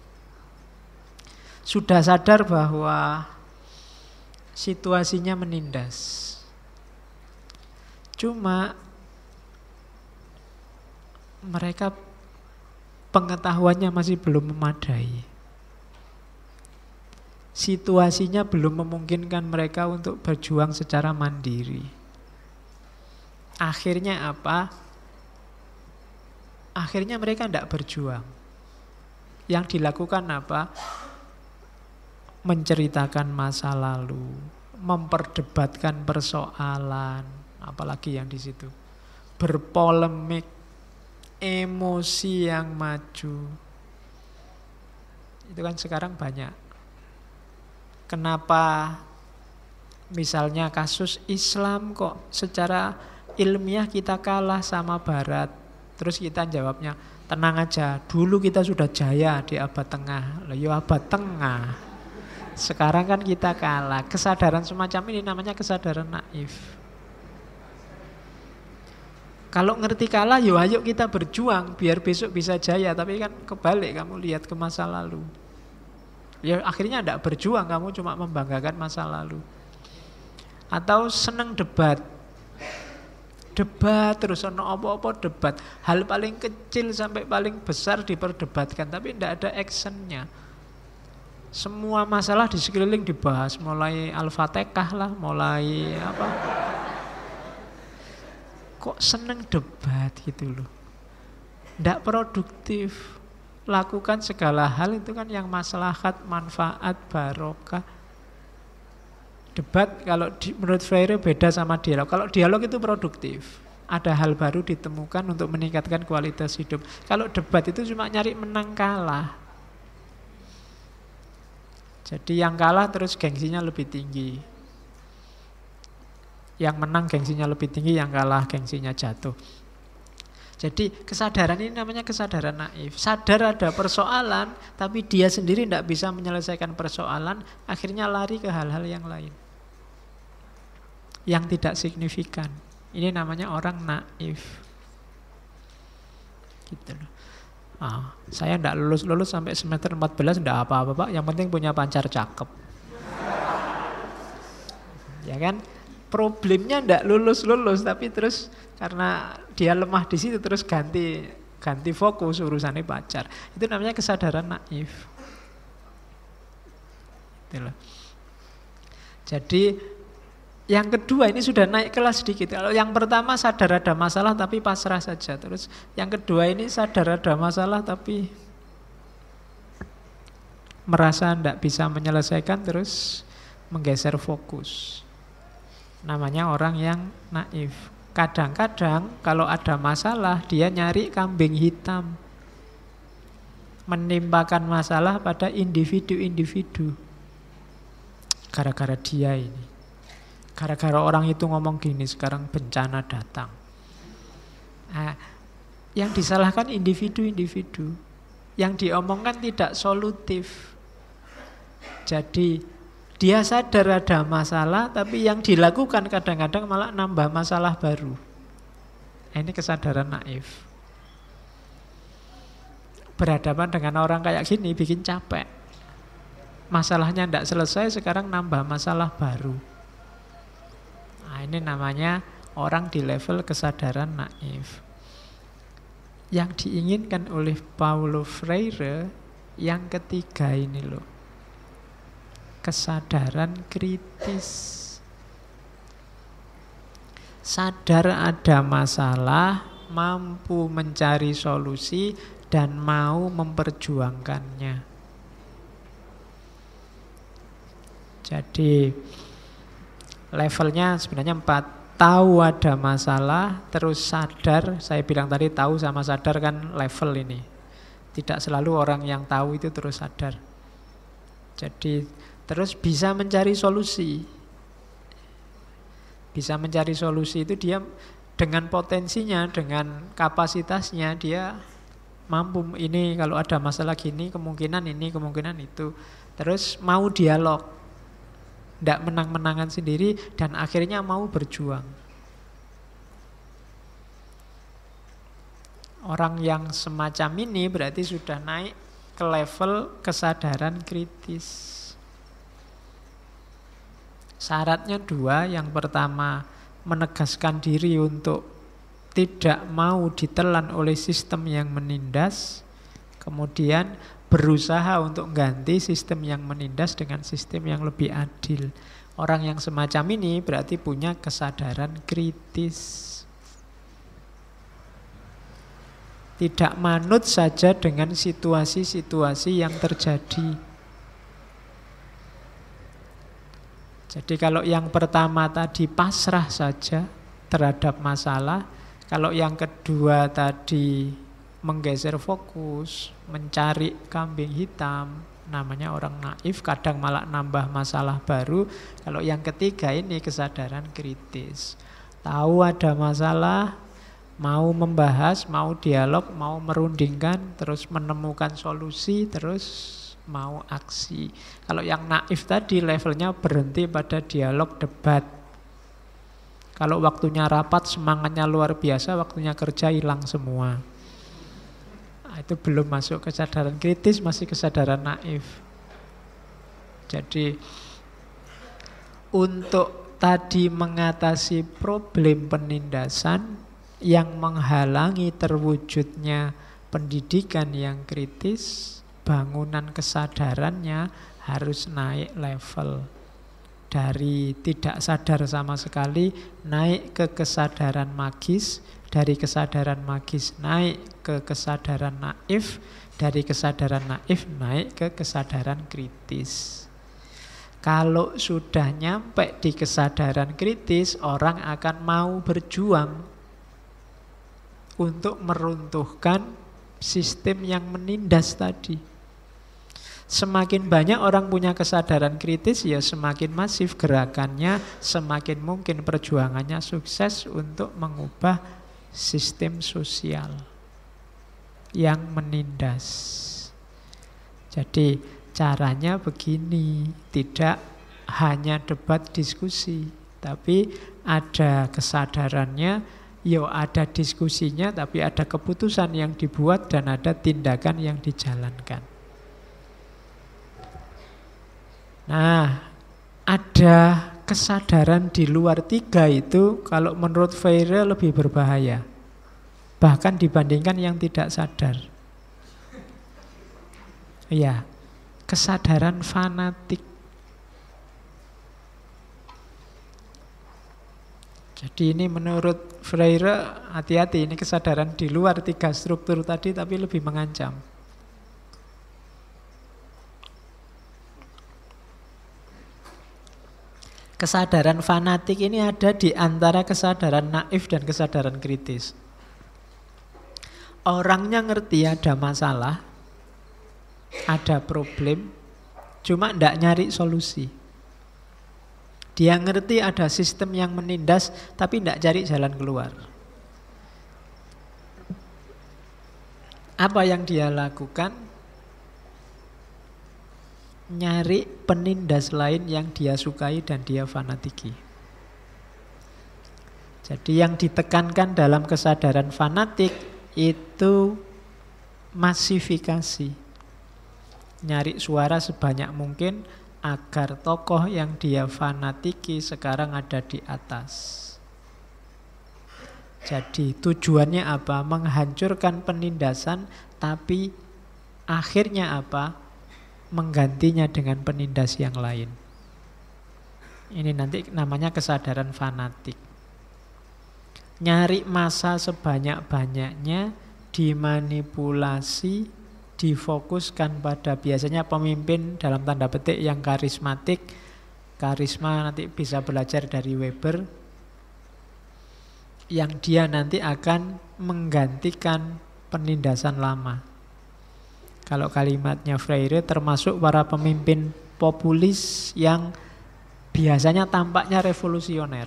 [SPEAKER 1] Sudah sadar bahwa situasinya menindas. Cuma mereka pengetahuannya masih belum memadai. Situasinya belum memungkinkan mereka untuk berjuang secara mandiri. Akhirnya apa? akhirnya mereka tidak berjuang. Yang dilakukan apa? Menceritakan masa lalu, memperdebatkan persoalan, apalagi yang di situ, berpolemik, emosi yang maju. Itu kan sekarang banyak. Kenapa misalnya kasus Islam kok secara ilmiah kita kalah sama Barat? Terus kita jawabnya, tenang aja, dulu kita sudah jaya di abad tengah. Loh, ya abad tengah. Sekarang kan kita kalah. Kesadaran semacam ini namanya kesadaran naif. Kalau ngerti kalah, yo ayo kita berjuang biar besok bisa jaya. Tapi kan kebalik, kamu lihat ke masa lalu. Ya akhirnya tidak berjuang, kamu cuma membanggakan masa lalu. Atau seneng debat. Debat terus, ono apa-apa debat. Hal paling kecil sampai paling besar diperdebatkan, tapi tidak ada actionnya. Semua masalah di sekeliling dibahas, mulai Al-Fatihah lah, mulai apa. Kok seneng debat gitu loh. Tidak produktif. Lakukan segala hal itu kan yang maslahat, manfaat, barokah. Debat kalau menurut Freire beda sama dialog. Kalau dialog itu produktif. Ada hal baru ditemukan untuk meningkatkan kualitas hidup. Kalau debat itu cuma nyari menang kalah. Jadi yang kalah terus gengsinya lebih tinggi. Yang menang gengsinya lebih tinggi, yang kalah gengsinya jatuh. Jadi kesadaran ini namanya kesadaran naif. Sadar ada persoalan, tapi dia sendiri tidak bisa menyelesaikan persoalan, akhirnya lari ke hal-hal yang lain. Yang tidak signifikan. Ini namanya orang naif. Gitu loh. Saya tidak lulus sampai semester 14, tidak apa-apa Pak, yang penting punya pacar cakep. Ya kan? Problemnya tidak lulus, tapi terus karena dia lemah di situ terus ganti fokus urusannya pacar. Itu namanya kesadaran naif. Itulah. Jadi yang kedua ini sudah naik kelas sedikit. Kalau yang pertama sadar ada masalah tapi pasrah saja. Terus yang kedua ini sadar ada masalah tapi merasa tidak bisa menyelesaikan, terus menggeser fokus. Namanya orang yang naif. Kadang-kadang kalau ada masalah dia nyari kambing hitam, menimpakan masalah pada individu-individu. Gara-gara dia ini, gara-gara orang itu ngomong gini, sekarang bencana datang. Yang disalahkan individu-individu, yang diomongkan tidak solutif. Jadi dia sadar ada masalah, tapi yang dilakukan kadang-kadang malah nambah masalah baru. Ini kesadaran naif. Berhadapan dengan orang kayak gini bikin capek. Masalahnya tidak selesai, sekarang nambah masalah baru. Ini namanya orang di level kesadaran naif. Yang diinginkan oleh Paulo Freire yang ketiga ini loh. Kesadaran kritis. Sadar ada masalah, mampu mencari solusi dan mau memperjuangkannya. Jadi levelnya sebenarnya 4. Tahu ada masalah, terus sadar. Saya bilang tadi tahu sama sadar kan level ini. Tidak selalu orang yang tahu itu terus sadar. Jadi terus bisa mencari solusi. Bisa mencari solusi itu dia dengan potensinya, dengan kapasitasnya dia mampu. Ini kalau ada masalah gini, kemungkinan ini, kemungkinan itu. Terus mau dialog. Tidak menang-menangan sendiri dan akhirnya mau berjuang. Orang yang semacam ini berarti sudah naik ke level kesadaran kritis. Syaratnya 2, yang pertama menegaskan diri untuk tidak mau ditelan oleh sistem yang menindas, kemudian berusaha untuk ganti sistem yang menindas dengan sistem yang lebih adil. Orang yang semacam ini berarti punya kesadaran kritis. Tidak manut saja dengan situasi-situasi yang terjadi. Jadi kalau yang pertama tadi pasrah saja terhadap masalah, kalau yang kedua tadi menggeser fokus, mencari kambing hitam, namanya orang naif, kadang malah nambah masalah baru. Kalau yang ketiga ini kesadaran kritis. Tahu ada masalah, mau membahas, mau dialog, mau merundingkan, terus menemukan solusi, terus mau aksi. Kalau yang naif tadi levelnya berhenti pada dialog debat. Kalau waktunya rapat semangatnya luar biasa, waktunya kerja hilang semua. Itu belum masuk kesadaran kritis, masih kesadaran naif. Jadi untuk tadi mengatasi problem penindasan yang menghalangi terwujudnya pendidikan yang kritis, bangunan kesadarannya harus naik level. Dari tidak sadar sama sekali naik ke kesadaran magis, dari kesadaran magis naik ke kesadaran naif, dari kesadaran naif naik ke kesadaran kritis. Kalau sudah nyampe di kesadaran kritis, orang akan mau berjuang untuk meruntuhkan sistem yang menindas tadi. Semakin banyak orang punya kesadaran kritis, ya semakin masif gerakannya, semakin mungkin perjuangannya sukses untuk mengubah sistem sosial yang menindas. Jadi caranya begini, tidak hanya debat diskusi, tapi ada kesadarannya, ya ada diskusinya, tapi ada keputusan yang dibuat dan ada tindakan yang dijalankan. Nah, ada kesadaran di luar tiga itu kalau menurut Freire lebih berbahaya, bahkan dibandingkan yang tidak sadar. Ya, kesadaran fanatik. Jadi ini menurut Freire, hati-hati, ini kesadaran di luar tiga struktur tadi tapi lebih mengancam. Kesadaran fanatik ini ada di antara kesadaran naif dan kesadaran kritis. Orangnya ngerti ada masalah, ada problem, cuma tidak nyari solusi. Dia ngerti ada sistem yang menindas, tapi tidak cari jalan keluar. Apa yang dia lakukan? Nyari penindas lain yang dia sukai dan dia fanatiki. Jadi yang ditekankan dalam kesadaran fanatik itu masifikasi. Nyari suara sebanyak mungkin agar tokoh yang dia fanatiki sekarang ada di atas. Jadi tujuannya apa? Menghancurkan penindasan, tapi akhirnya apa? Menggantinya dengan penindas yang lain. Ini nanti namanya kesadaran fanatik. Nyari massa sebanyak-banyaknya, dimanipulasi, difokuskan pada biasanya pemimpin dalam tanda petik yang karismatik. Karisma nanti bisa belajar dari Weber, yang dia nanti akan menggantikan penindasan lama. Kalau kalimatnya Freire, termasuk para pemimpin populis yang biasanya tampaknya revolusioner.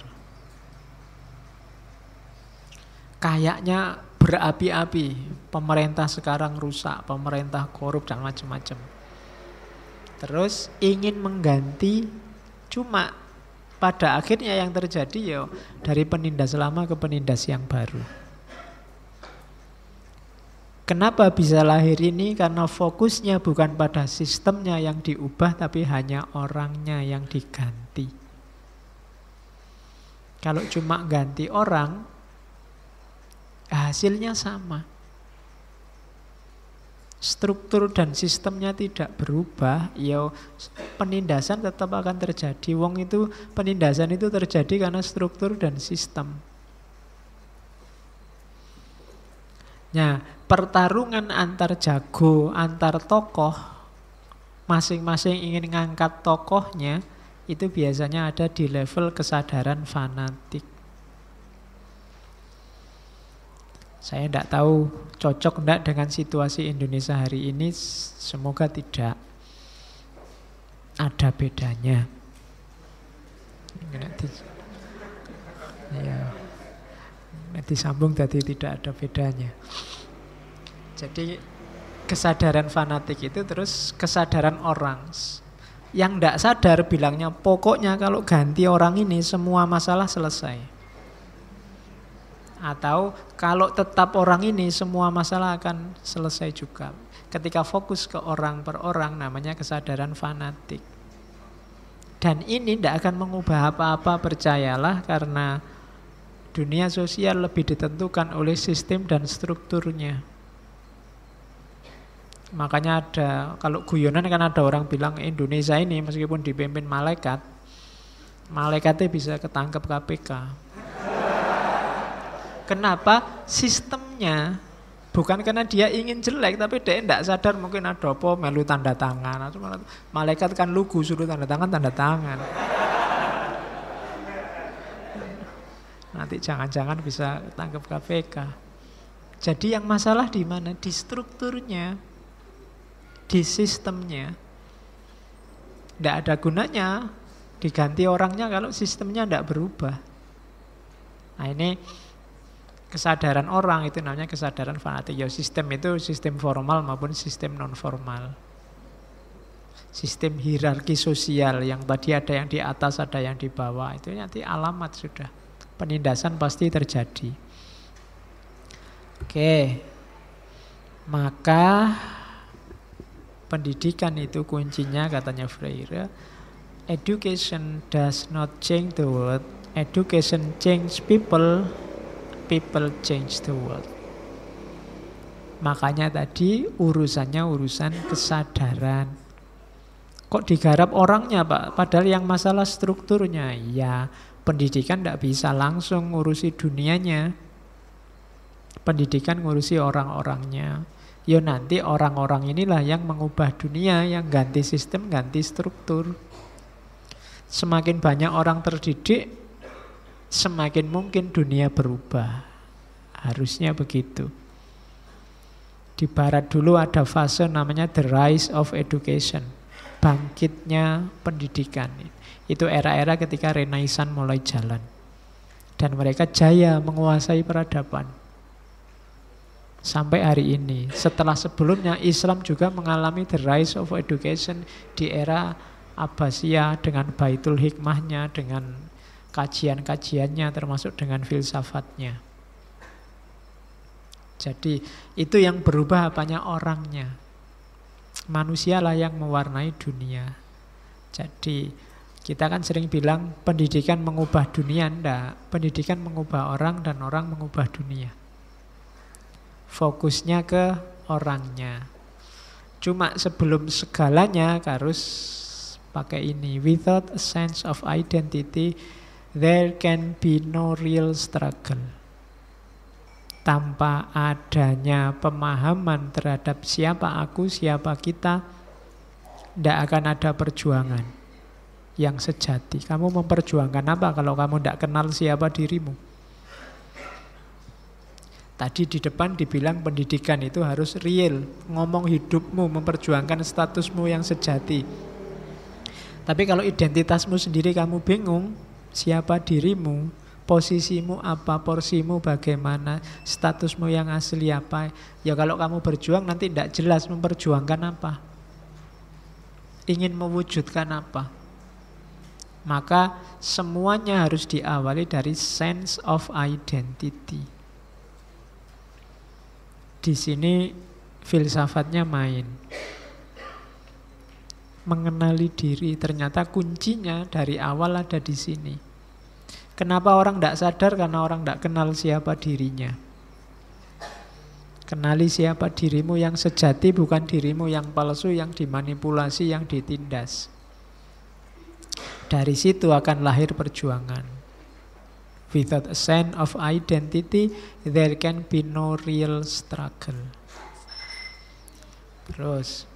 [SPEAKER 1] Kayaknya berapi-api, pemerintah sekarang rusak, pemerintah korup dan macam-macam. Terus ingin mengganti, cuma pada akhirnya yang terjadi ya dari penindas lama ke penindas yang baru. Kenapa bisa lahir ini? Karena fokusnya bukan pada sistemnya yang diubah, tapi hanya orangnya yang diganti. Kalau cuma ganti orang, hasilnya sama. Struktur dan sistemnya tidak berubah, ya penindasan tetap akan terjadi. Wong itu, penindasan itu terjadi karena struktur dan sistem. Nah, pertarungan antar jago, antar tokoh, masing-masing ingin ngangkat tokohnya, itu biasanya ada di level kesadaran fanatik. Saya tidak tahu cocok tidak dengan situasi Indonesia hari ini, semoga tidak ada bedanya. Ya, disambung tadi tidak ada bedanya. Jadi kesadaran fanatik itu terus kesadaran orang. Yang tidak sadar bilangnya pokoknya kalau ganti orang ini semua masalah selesai. Atau kalau tetap orang ini semua masalah akan selesai juga. Ketika fokus ke orang per orang namanya kesadaran fanatik. Dan ini tidak akan mengubah apa-apa, percayalah, karena dunia sosial lebih ditentukan oleh sistem dan strukturnya. Makanya ada, kalau guyonan kan ada orang bilang Indonesia ini meskipun dipimpin malaikat, malaikatnya bisa ketangkep KPK. Kenapa? Sistemnya, bukan karena dia ingin jelek, tapi dia tidak sadar mungkin ada apa, melu tanda tangan. Malaikat kan lugu, suruh tanda tangan. Nanti jangan-jangan bisa tangkap KPK. Jadi yang masalah di mana? Di strukturnya, di sistemnya. Tidak ada gunanya diganti orangnya kalau sistemnya tidak berubah. Nah ini kesadaran orang, itu namanya kesadaran fanatik. Ya, sistem itu sistem formal maupun sistem non formal. Sistem hierarki sosial yang tadi ada yang di atas, ada yang di bawah, itu nanti alamat sudah. Penindasan pasti terjadi. Oke. Maka pendidikan itu kuncinya katanya Freire. Education does not change the world. Education change people. People change the world. Makanya tadi urusannya urusan kesadaran. Kok digarap orangnya Pak? Padahal yang masalah strukturnya. Ya, pendidikan tidak bisa langsung ngurusi dunianya. Pendidikan ngurusi orang-orangnya. Ya nanti orang-orang inilah yang mengubah dunia, yang ganti sistem, ganti struktur. Semakin banyak orang terdidik, semakin mungkin dunia berubah. Harusnya begitu. Di barat dulu ada fase namanya the rise of education. Bangkitnya pendidikan. Itu era-era ketika Renaissance mulai jalan. Dan mereka jaya menguasai peradaban. Sampai hari ini. Setelah sebelumnya Islam juga mengalami the rise of education di era Abbasiyah dengan Baitul Hikmahnya, dengan kajian-kajiannya termasuk dengan filsafatnya. Jadi itu yang berubah apanya orangnya. Manusialah yang mewarnai dunia. Jadi kita kan sering bilang pendidikan mengubah dunia. Enggak, pendidikan mengubah orang dan orang mengubah dunia. Fokusnya ke orangnya. Cuma sebelum segalanya harus pakai ini. Without a sense of identity, there can be no real struggle. Tanpa adanya pemahaman terhadap siapa aku, siapa kita, tidak akan ada perjuangan yang sejati. Kamu memperjuangkan apa kalau kamu tidak kenal siapa dirimu? Tadi di depan dibilang pendidikan itu harus real, ngomong hidupmu, memperjuangkan statusmu yang sejati. Tapi kalau identitasmu sendiri kamu bingung, siapa dirimu, posisimu apa, porsimu bagaimana, statusmu yang asli apa, ya kalau kamu berjuang nanti tidak jelas memperjuangkan apa, ingin mewujudkan apa. Maka semuanya harus diawali dari sense of identity. Di sini filsafatnya main. Mengenali diri, ternyata kuncinya dari awal ada di sini. Kenapa orang tidak sadar? Karena orang tidak kenal siapa dirinya. Kenali siapa dirimu yang sejati, bukan dirimu yang palsu, yang dimanipulasi, yang ditindas. Dari situ akan lahir perjuangan. Without a sense of identity, there can be no real struggle. Terus,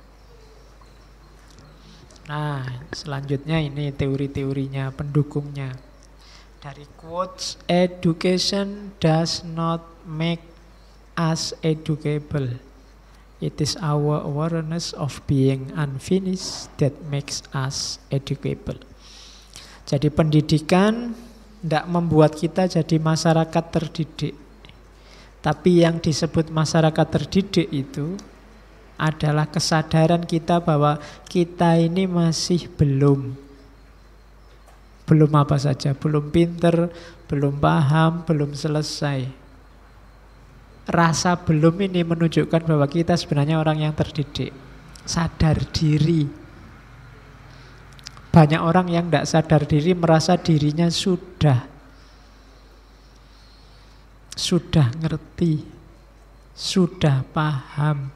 [SPEAKER 1] nah selanjutnya ini teori-teorinya, pendukungnya. Dari quotes, education does not make us educable. It is our awareness of being unfinished that makes us educable. Jadi pendidikan tidak membuat kita jadi masyarakat terdidik. Tapi yang disebut masyarakat terdidik itu adalah kesadaran kita bahwa kita ini masih belum apa saja, belum pinter, belum paham, belum selesai. Rasa belum ini menunjukkan bahwa kita sebenarnya orang yang terdidik, sadar diri. Banyak orang yang tidak sadar diri merasa dirinya sudah ngerti, sudah paham.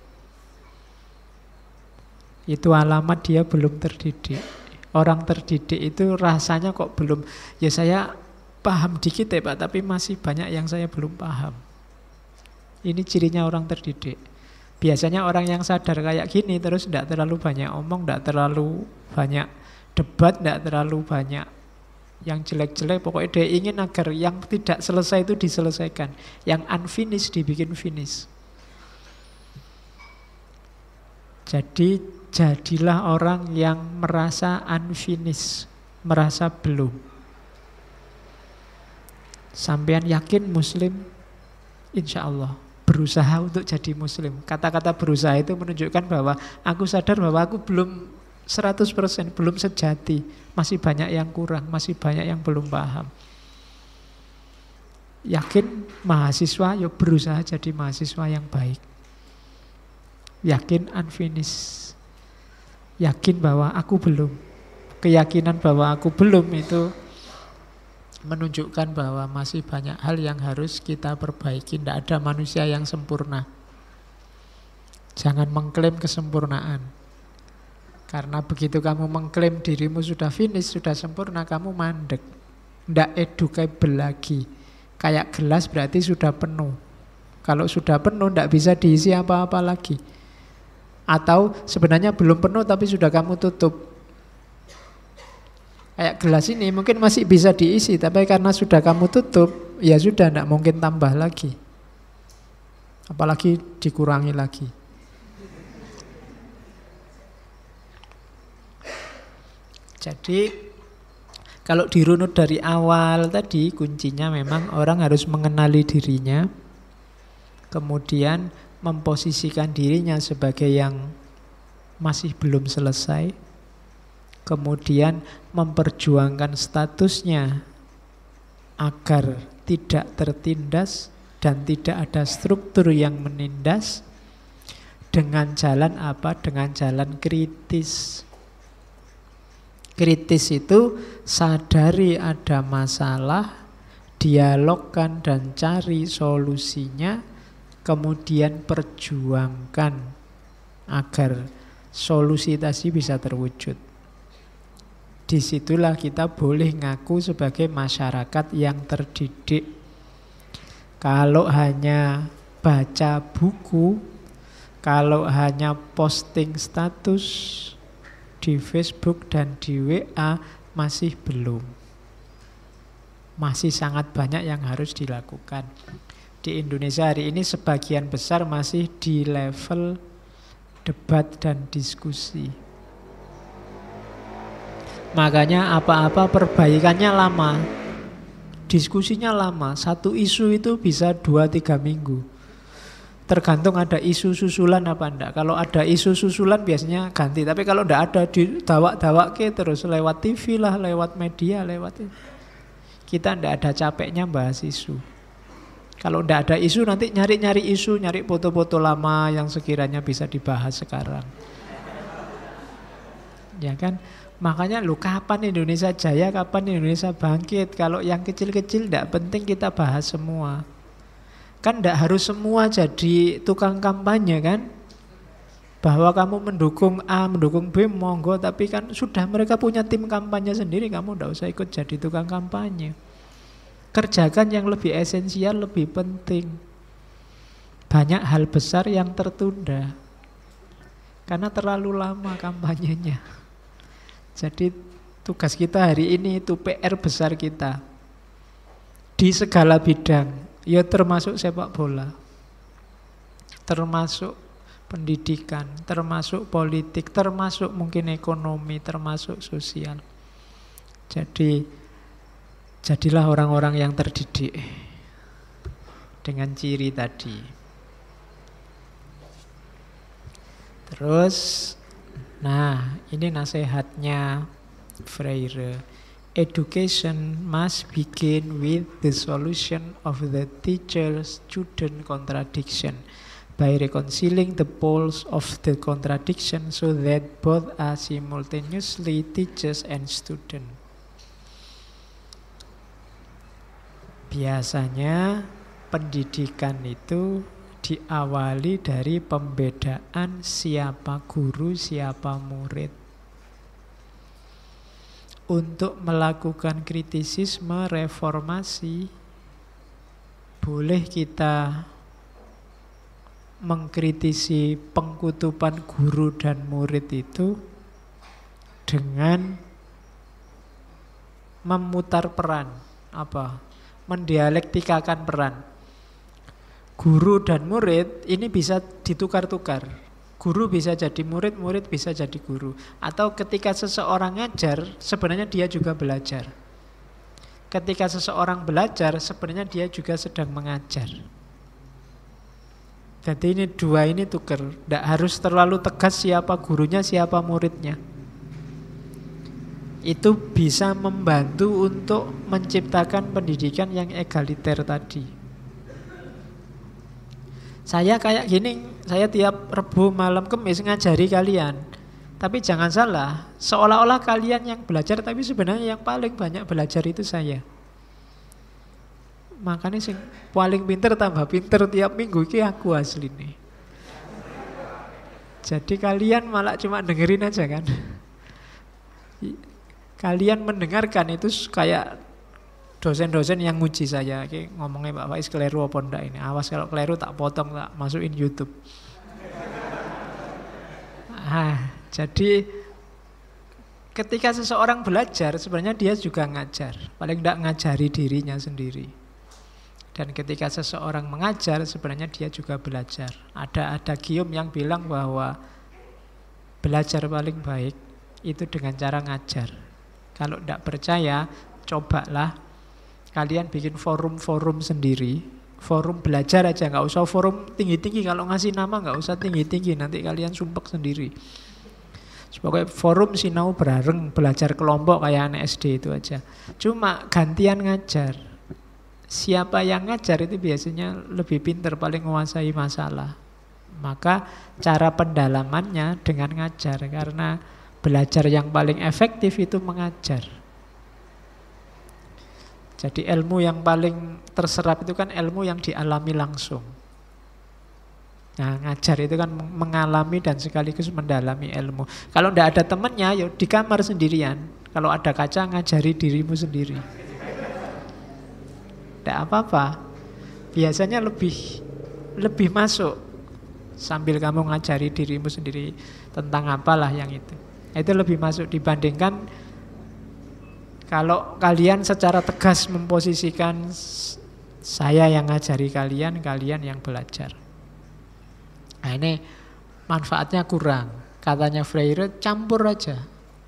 [SPEAKER 1] Itu alamat dia belum terdidik. Orang terdidik itu rasanya kok belum, ya saya paham dikit ya Pak, tapi masih banyak yang saya belum paham. Ini cirinya orang terdidik. Biasanya orang yang sadar kayak gini terus tidak terlalu banyak omong, tidak terlalu banyak debat, tidak terlalu banyak yang jelek-jelek. Pokoknya dia ingin agar yang tidak selesai itu diselesaikan, yang unfinished dibikin finish. Jadi jadilah orang yang merasa unfinished, merasa belum. Sampean yakin muslim? Insya Allah berusaha untuk jadi muslim. Kata-kata berusaha itu menunjukkan bahwa aku sadar bahwa aku belum 100%, belum sejati. Masih banyak yang kurang, masih banyak yang belum paham. Yakin mahasiswa, ya berusaha jadi mahasiswa yang baik. Yakin unfinished, yakin bahwa aku belum. Keyakinan bahwa aku belum itu menunjukkan bahwa masih banyak hal yang harus kita perbaiki. Tidak ada manusia yang sempurna. Jangan mengklaim kesempurnaan. Karena begitu kamu mengklaim dirimu sudah finish, sudah sempurna, kamu mandek. Tidak educable lagi. Kayak gelas berarti sudah penuh. Kalau sudah penuh tidak bisa diisi apa-apa lagi. Atau sebenarnya belum penuh tapi sudah kamu tutup. Kayak gelas ini mungkin masih bisa diisi, tapi karena sudah kamu tutup, ya sudah tidak mungkin tambah lagi. Apalagi dikurangi lagi. Jadi kalau dirunut dari awal tadi, kuncinya memang orang harus mengenali dirinya, kemudian memposisikan dirinya sebagai yang masih belum selesai, kemudian memperjuangkan statusnya agar tidak tertindas dan tidak ada struktur yang menindas, dengan jalan apa? Dengan jalan kritis. Kritis itu sadari ada masalah, dialogkan dan cari solusinya, kemudian perjuangkan agar solusi tadi bisa terwujud. Disitulah kita boleh ngaku sebagai masyarakat yang terdidik. Kalau hanya baca buku, kalau hanya posting status di Facebook dan di WA, masih belum. Masih sangat banyak yang harus dilakukan. Di Indonesia hari ini sebagian besar masih di level debat dan diskusi. Makanya apa-apa perbaikannya lama, diskusinya lama. Satu isu itu bisa 2-3 minggu. Tergantung ada isu susulan apa enggak. Kalau ada isu susulan biasanya ganti. Tapi kalau enggak ada, didawak-dawak terus lewat TV lah, lewat media, lewat itu. Kita enggak ada capeknya bahas isu. Kalau enggak ada isu nanti nyari-nyari isu, nyari foto-foto lama yang sekiranya bisa dibahas sekarang. Ya kan? Makanya kapan Indonesia jaya, kapan Indonesia bangkit. Kalau yang kecil-kecil enggak penting kita bahas semua. Kan enggak harus semua jadi tukang kampanye kan? Bahwa kamu mendukung A, mendukung B, monggo. Tapi kan sudah mereka punya tim kampanye sendiri, kamu enggak usah ikut jadi tukang kampanye. Kerjakan yang lebih esensial, lebih penting. Banyak hal besar yang tertunda karena terlalu lama kampanyenya. Jadi tugas kita hari ini itu PR besar kita di segala bidang, ya termasuk sepak bola, termasuk pendidikan, termasuk politik, termasuk mungkin ekonomi, termasuk sosial. Jadi jadilah orang-orang yang terdidik dengan ciri tadi. Terus, nah ini nasihatnya Freire. Education must begin with the solution of the teacher-student contradiction by reconciling the poles of the contradiction so that both are simultaneously teachers and student. Biasanya pendidikan itu diawali dari pembedaan siapa guru, siapa murid. Untuk melakukan kritisisme, reformasi, boleh kita mengkritisi pengkutupan guru dan murid itu dengan memutar peran, mendialektikakan peran. Guru dan murid ini bisa ditukar-tukar. Guru bisa jadi murid, murid bisa jadi guru. Atau ketika seseorang ngajar, sebenarnya dia juga belajar. Ketika seseorang belajar, sebenarnya dia juga sedang mengajar. Jadi ini dua ini tukar. Tidak harus terlalu tegas siapa gurunya, siapa muridnya. Itu bisa membantu untuk menciptakan pendidikan yang egaliter tadi. Saya kayak gini, saya tiap Rebo malam Kamis ngajari kalian. Tapi jangan salah, seolah-olah kalian yang belajar, tapi sebenarnya yang paling banyak belajar itu saya. Makanya sing paling pinter tambah pinter tiap minggu ini aku asli nih. Jadi kalian malah cuma dengerin aja kan. Kalian mendengarkan itu kayak dosen-dosen yang nguji saya. Oke, ngomongnya Pak Faiz keliru apa enggak ini. Awas kalau keliru tak potong, tak masukin YouTube. Jadi ketika seseorang belajar sebenarnya dia juga ngajar. Paling enggak ngajari dirinya sendiri. Dan ketika seseorang mengajar sebenarnya dia juga belajar. Ada Guillaume yang bilang bahwa belajar paling baik itu dengan cara ngajar. Kalau tidak percaya, cobalah kalian bikin forum-forum sendiri. Forum belajar aja, nggak usah forum tinggi-tinggi. Kalau ngasih nama nggak usah tinggi-tinggi, nanti kalian sumpek sendiri. Pokoknya forum sinau bareng, belajar kelompok kayak anak SD itu aja. Cuma gantian ngajar. Siapa yang ngajar itu biasanya lebih pintar, paling menguasai masalah. Maka cara pendalamannya dengan ngajar. Karena belajar yang paling efektif itu mengajar. Jadi ilmu yang paling terserap itu kan ilmu yang dialami langsung. Nah, ngajar itu kan mengalami dan sekaligus mendalami ilmu. Kalau tidak ada temannya, ya di kamar sendirian. Kalau ada kaca, ngajari dirimu sendiri. Tidak apa-apa. Biasanya lebih masuk sambil kamu ngajari dirimu sendiri tentang apalah yang itu. Itu lebih masuk dibandingkan kalau kalian secara tegas memposisikan saya yang ngajari kalian, kalian yang belajar. Nah ini manfaatnya kurang. Katanya Freire, campur aja.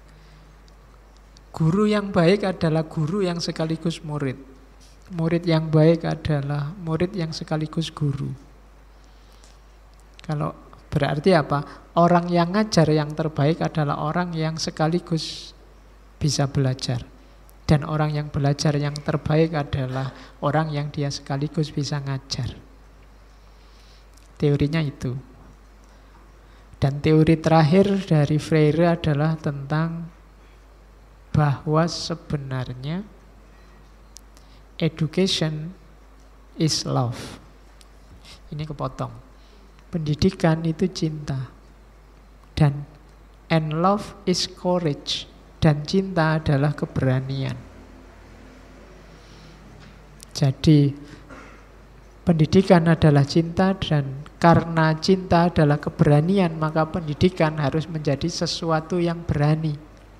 [SPEAKER 1] Guru yang baik adalah guru yang sekaligus murid. Murid yang baik adalah murid yang sekaligus guru. Kalau berarti apa? Orang yang ngajar yang terbaik adalah orang yang sekaligus bisa belajar. Dan orang yang belajar yang terbaik adalah orang yang dia sekaligus bisa ngajar. Teorinya itu. Dan teori terakhir dari Freire adalah tentang bahwa sebenarnya education is love. Ini kepotong. Pendidikan itu cinta. And love is courage. Dan cinta adalah keberanian. Jadi pendidikan adalah cinta, dan karena cinta adalah keberanian, maka pendidikan harus menjadi sesuatu yang berani.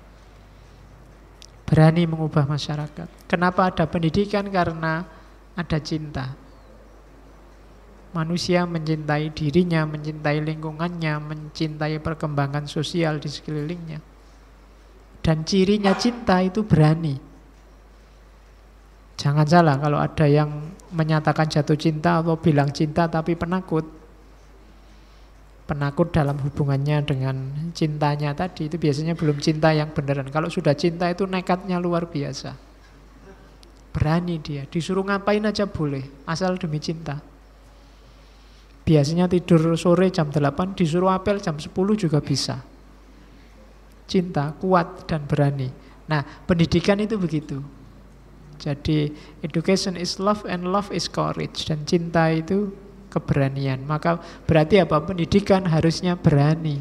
[SPEAKER 1] Berani mengubah masyarakat. Kenapa ada pendidikan? Karena ada cinta. Manusia mencintai dirinya, mencintai lingkungannya, mencintai perkembangan sosial di sekelilingnya. Dan cirinya cinta itu berani. Jangan salah kalau ada yang menyatakan jatuh cinta atau bilang cinta tapi penakut. Penakut dalam hubungannya dengan cintanya tadi, itu biasanya belum cinta yang beneran. Kalau sudah cinta itu nekatnya luar biasa. Berani dia, disuruh ngapain aja boleh, asal demi cinta. Biasanya tidur sore jam 8, disuruh apel jam 10 juga bisa. Cinta, kuat dan berani. Nah, pendidikan itu begitu. Jadi, education is love and love is courage. Dan cinta itu keberanian. Maka berarti apa? Pendidikan harusnya berani.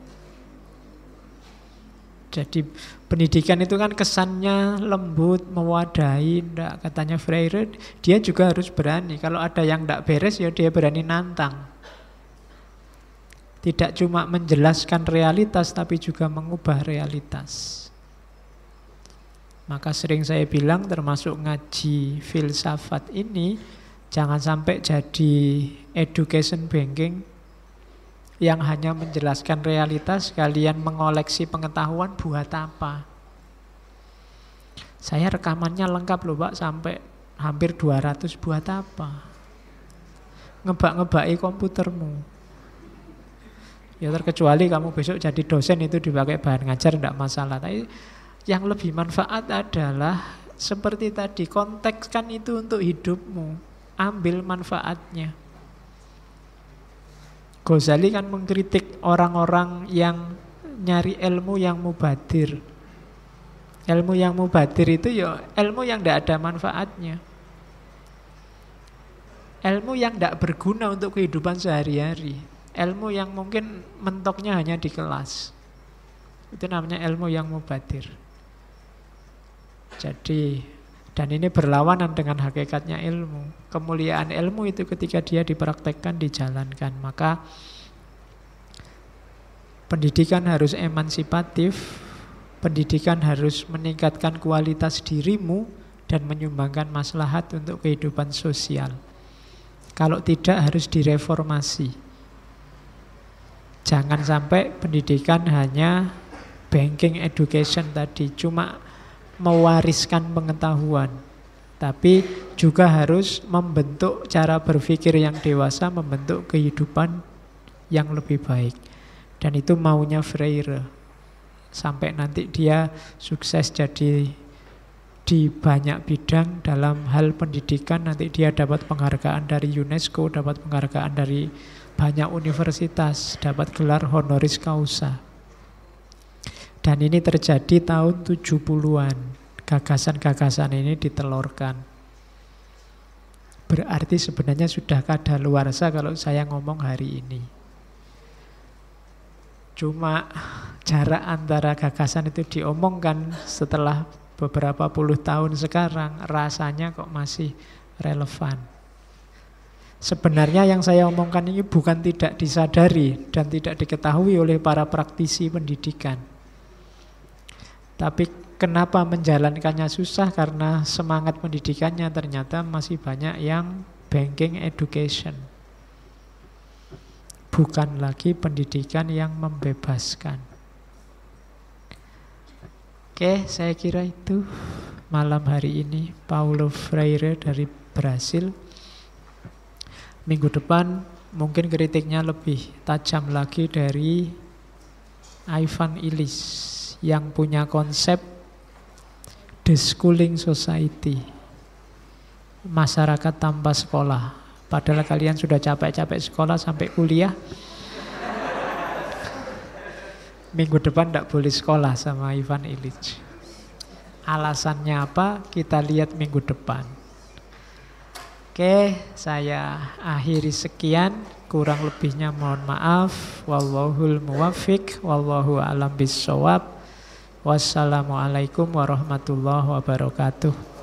[SPEAKER 1] Jadi, pendidikan itu kan kesannya lembut, mewadahi. Enggak, katanya Freire, dia juga harus berani. Kalau ada yang enggak beres, ya dia berani nantang. Tidak cuma menjelaskan realitas, tapi juga mengubah realitas. Maka sering saya bilang, termasuk ngaji filsafat ini, jangan sampai jadi education banking yang hanya menjelaskan realitas, kalian mengoleksi pengetahuan buat apa? Saya rekamannya lengkap loh Pak, sampai hampir 200, buat apa? Ngebak-ngebaki komputermu. Ya terkecuali kamu besok jadi dosen, itu dipakai bahan ngajar, tidak masalah. Tapi yang lebih manfaat adalah seperti tadi, kontekskan itu untuk hidupmu, ambil manfaatnya. Ghazali kan mengkritik orang-orang yang nyari ilmu yang mubadir. Ilmu yang mubadir itu ya ilmu yang tidak ada manfaatnya. Ilmu yang tidak berguna untuk kehidupan sehari-hari. Ilmu yang mungkin mentoknya hanya di kelas. Itu namanya ilmu yang mubadir. Jadi, dan ini berlawanan dengan hakikatnya ilmu. Kemuliaan ilmu itu ketika dia dipraktekkan, dijalankan. Maka pendidikan harus emansipatif, pendidikan harus meningkatkan kualitas dirimu dan menyumbangkan maslahat untuk kehidupan sosial. Kalau tidak, harus direformasi. Jangan sampai pendidikan hanya banking education tadi, cuma mewariskan pengetahuan, tapi juga harus membentuk cara berpikir yang dewasa, membentuk kehidupan yang lebih baik. Dan itu maunya Freire. Sampai nanti dia sukses jadi di banyak bidang dalam hal pendidikan, nanti dia dapat penghargaan dari UNESCO, dapat penghargaan dari banyak universitas, dapat gelar honoris causa. Dan ini terjadi tahun 70-an. Gagasan-gagasan ini ditelurkan. Berarti sebenarnya sudah kadaluarsa kalau saya ngomong hari ini. Cuma jarak antara gagasan itu diomongkan setelah beberapa puluh tahun sekarang, rasanya kok masih relevan. Sebenarnya yang saya omongkan ini bukan tidak disadari dan tidak diketahui oleh para praktisi pendidikan. Tapi kenapa menjalankannya susah? Karena semangat pendidikannya ternyata masih banyak yang banking education. Bukan lagi pendidikan yang membebaskan. Oke, saya kira itu malam hari ini. Paulo Freire dari Brasil. Minggu depan mungkin kritiknya lebih tajam lagi dari Ivan Illich yang punya konsep The Schooling Society, masyarakat tanpa sekolah. Padahal kalian sudah capek-capek sekolah sampai kuliah. Minggu depan tidak boleh sekolah sama Ivan Illich. Alasannya apa? Kita lihat minggu depan. Oke, saya akhiri sekian. Kurang lebihnya mohon maaf. Wallahul muwaffiq, wallahu a'lam bissawab. Wassalamualaikum warahmatullahi wabarakatuh.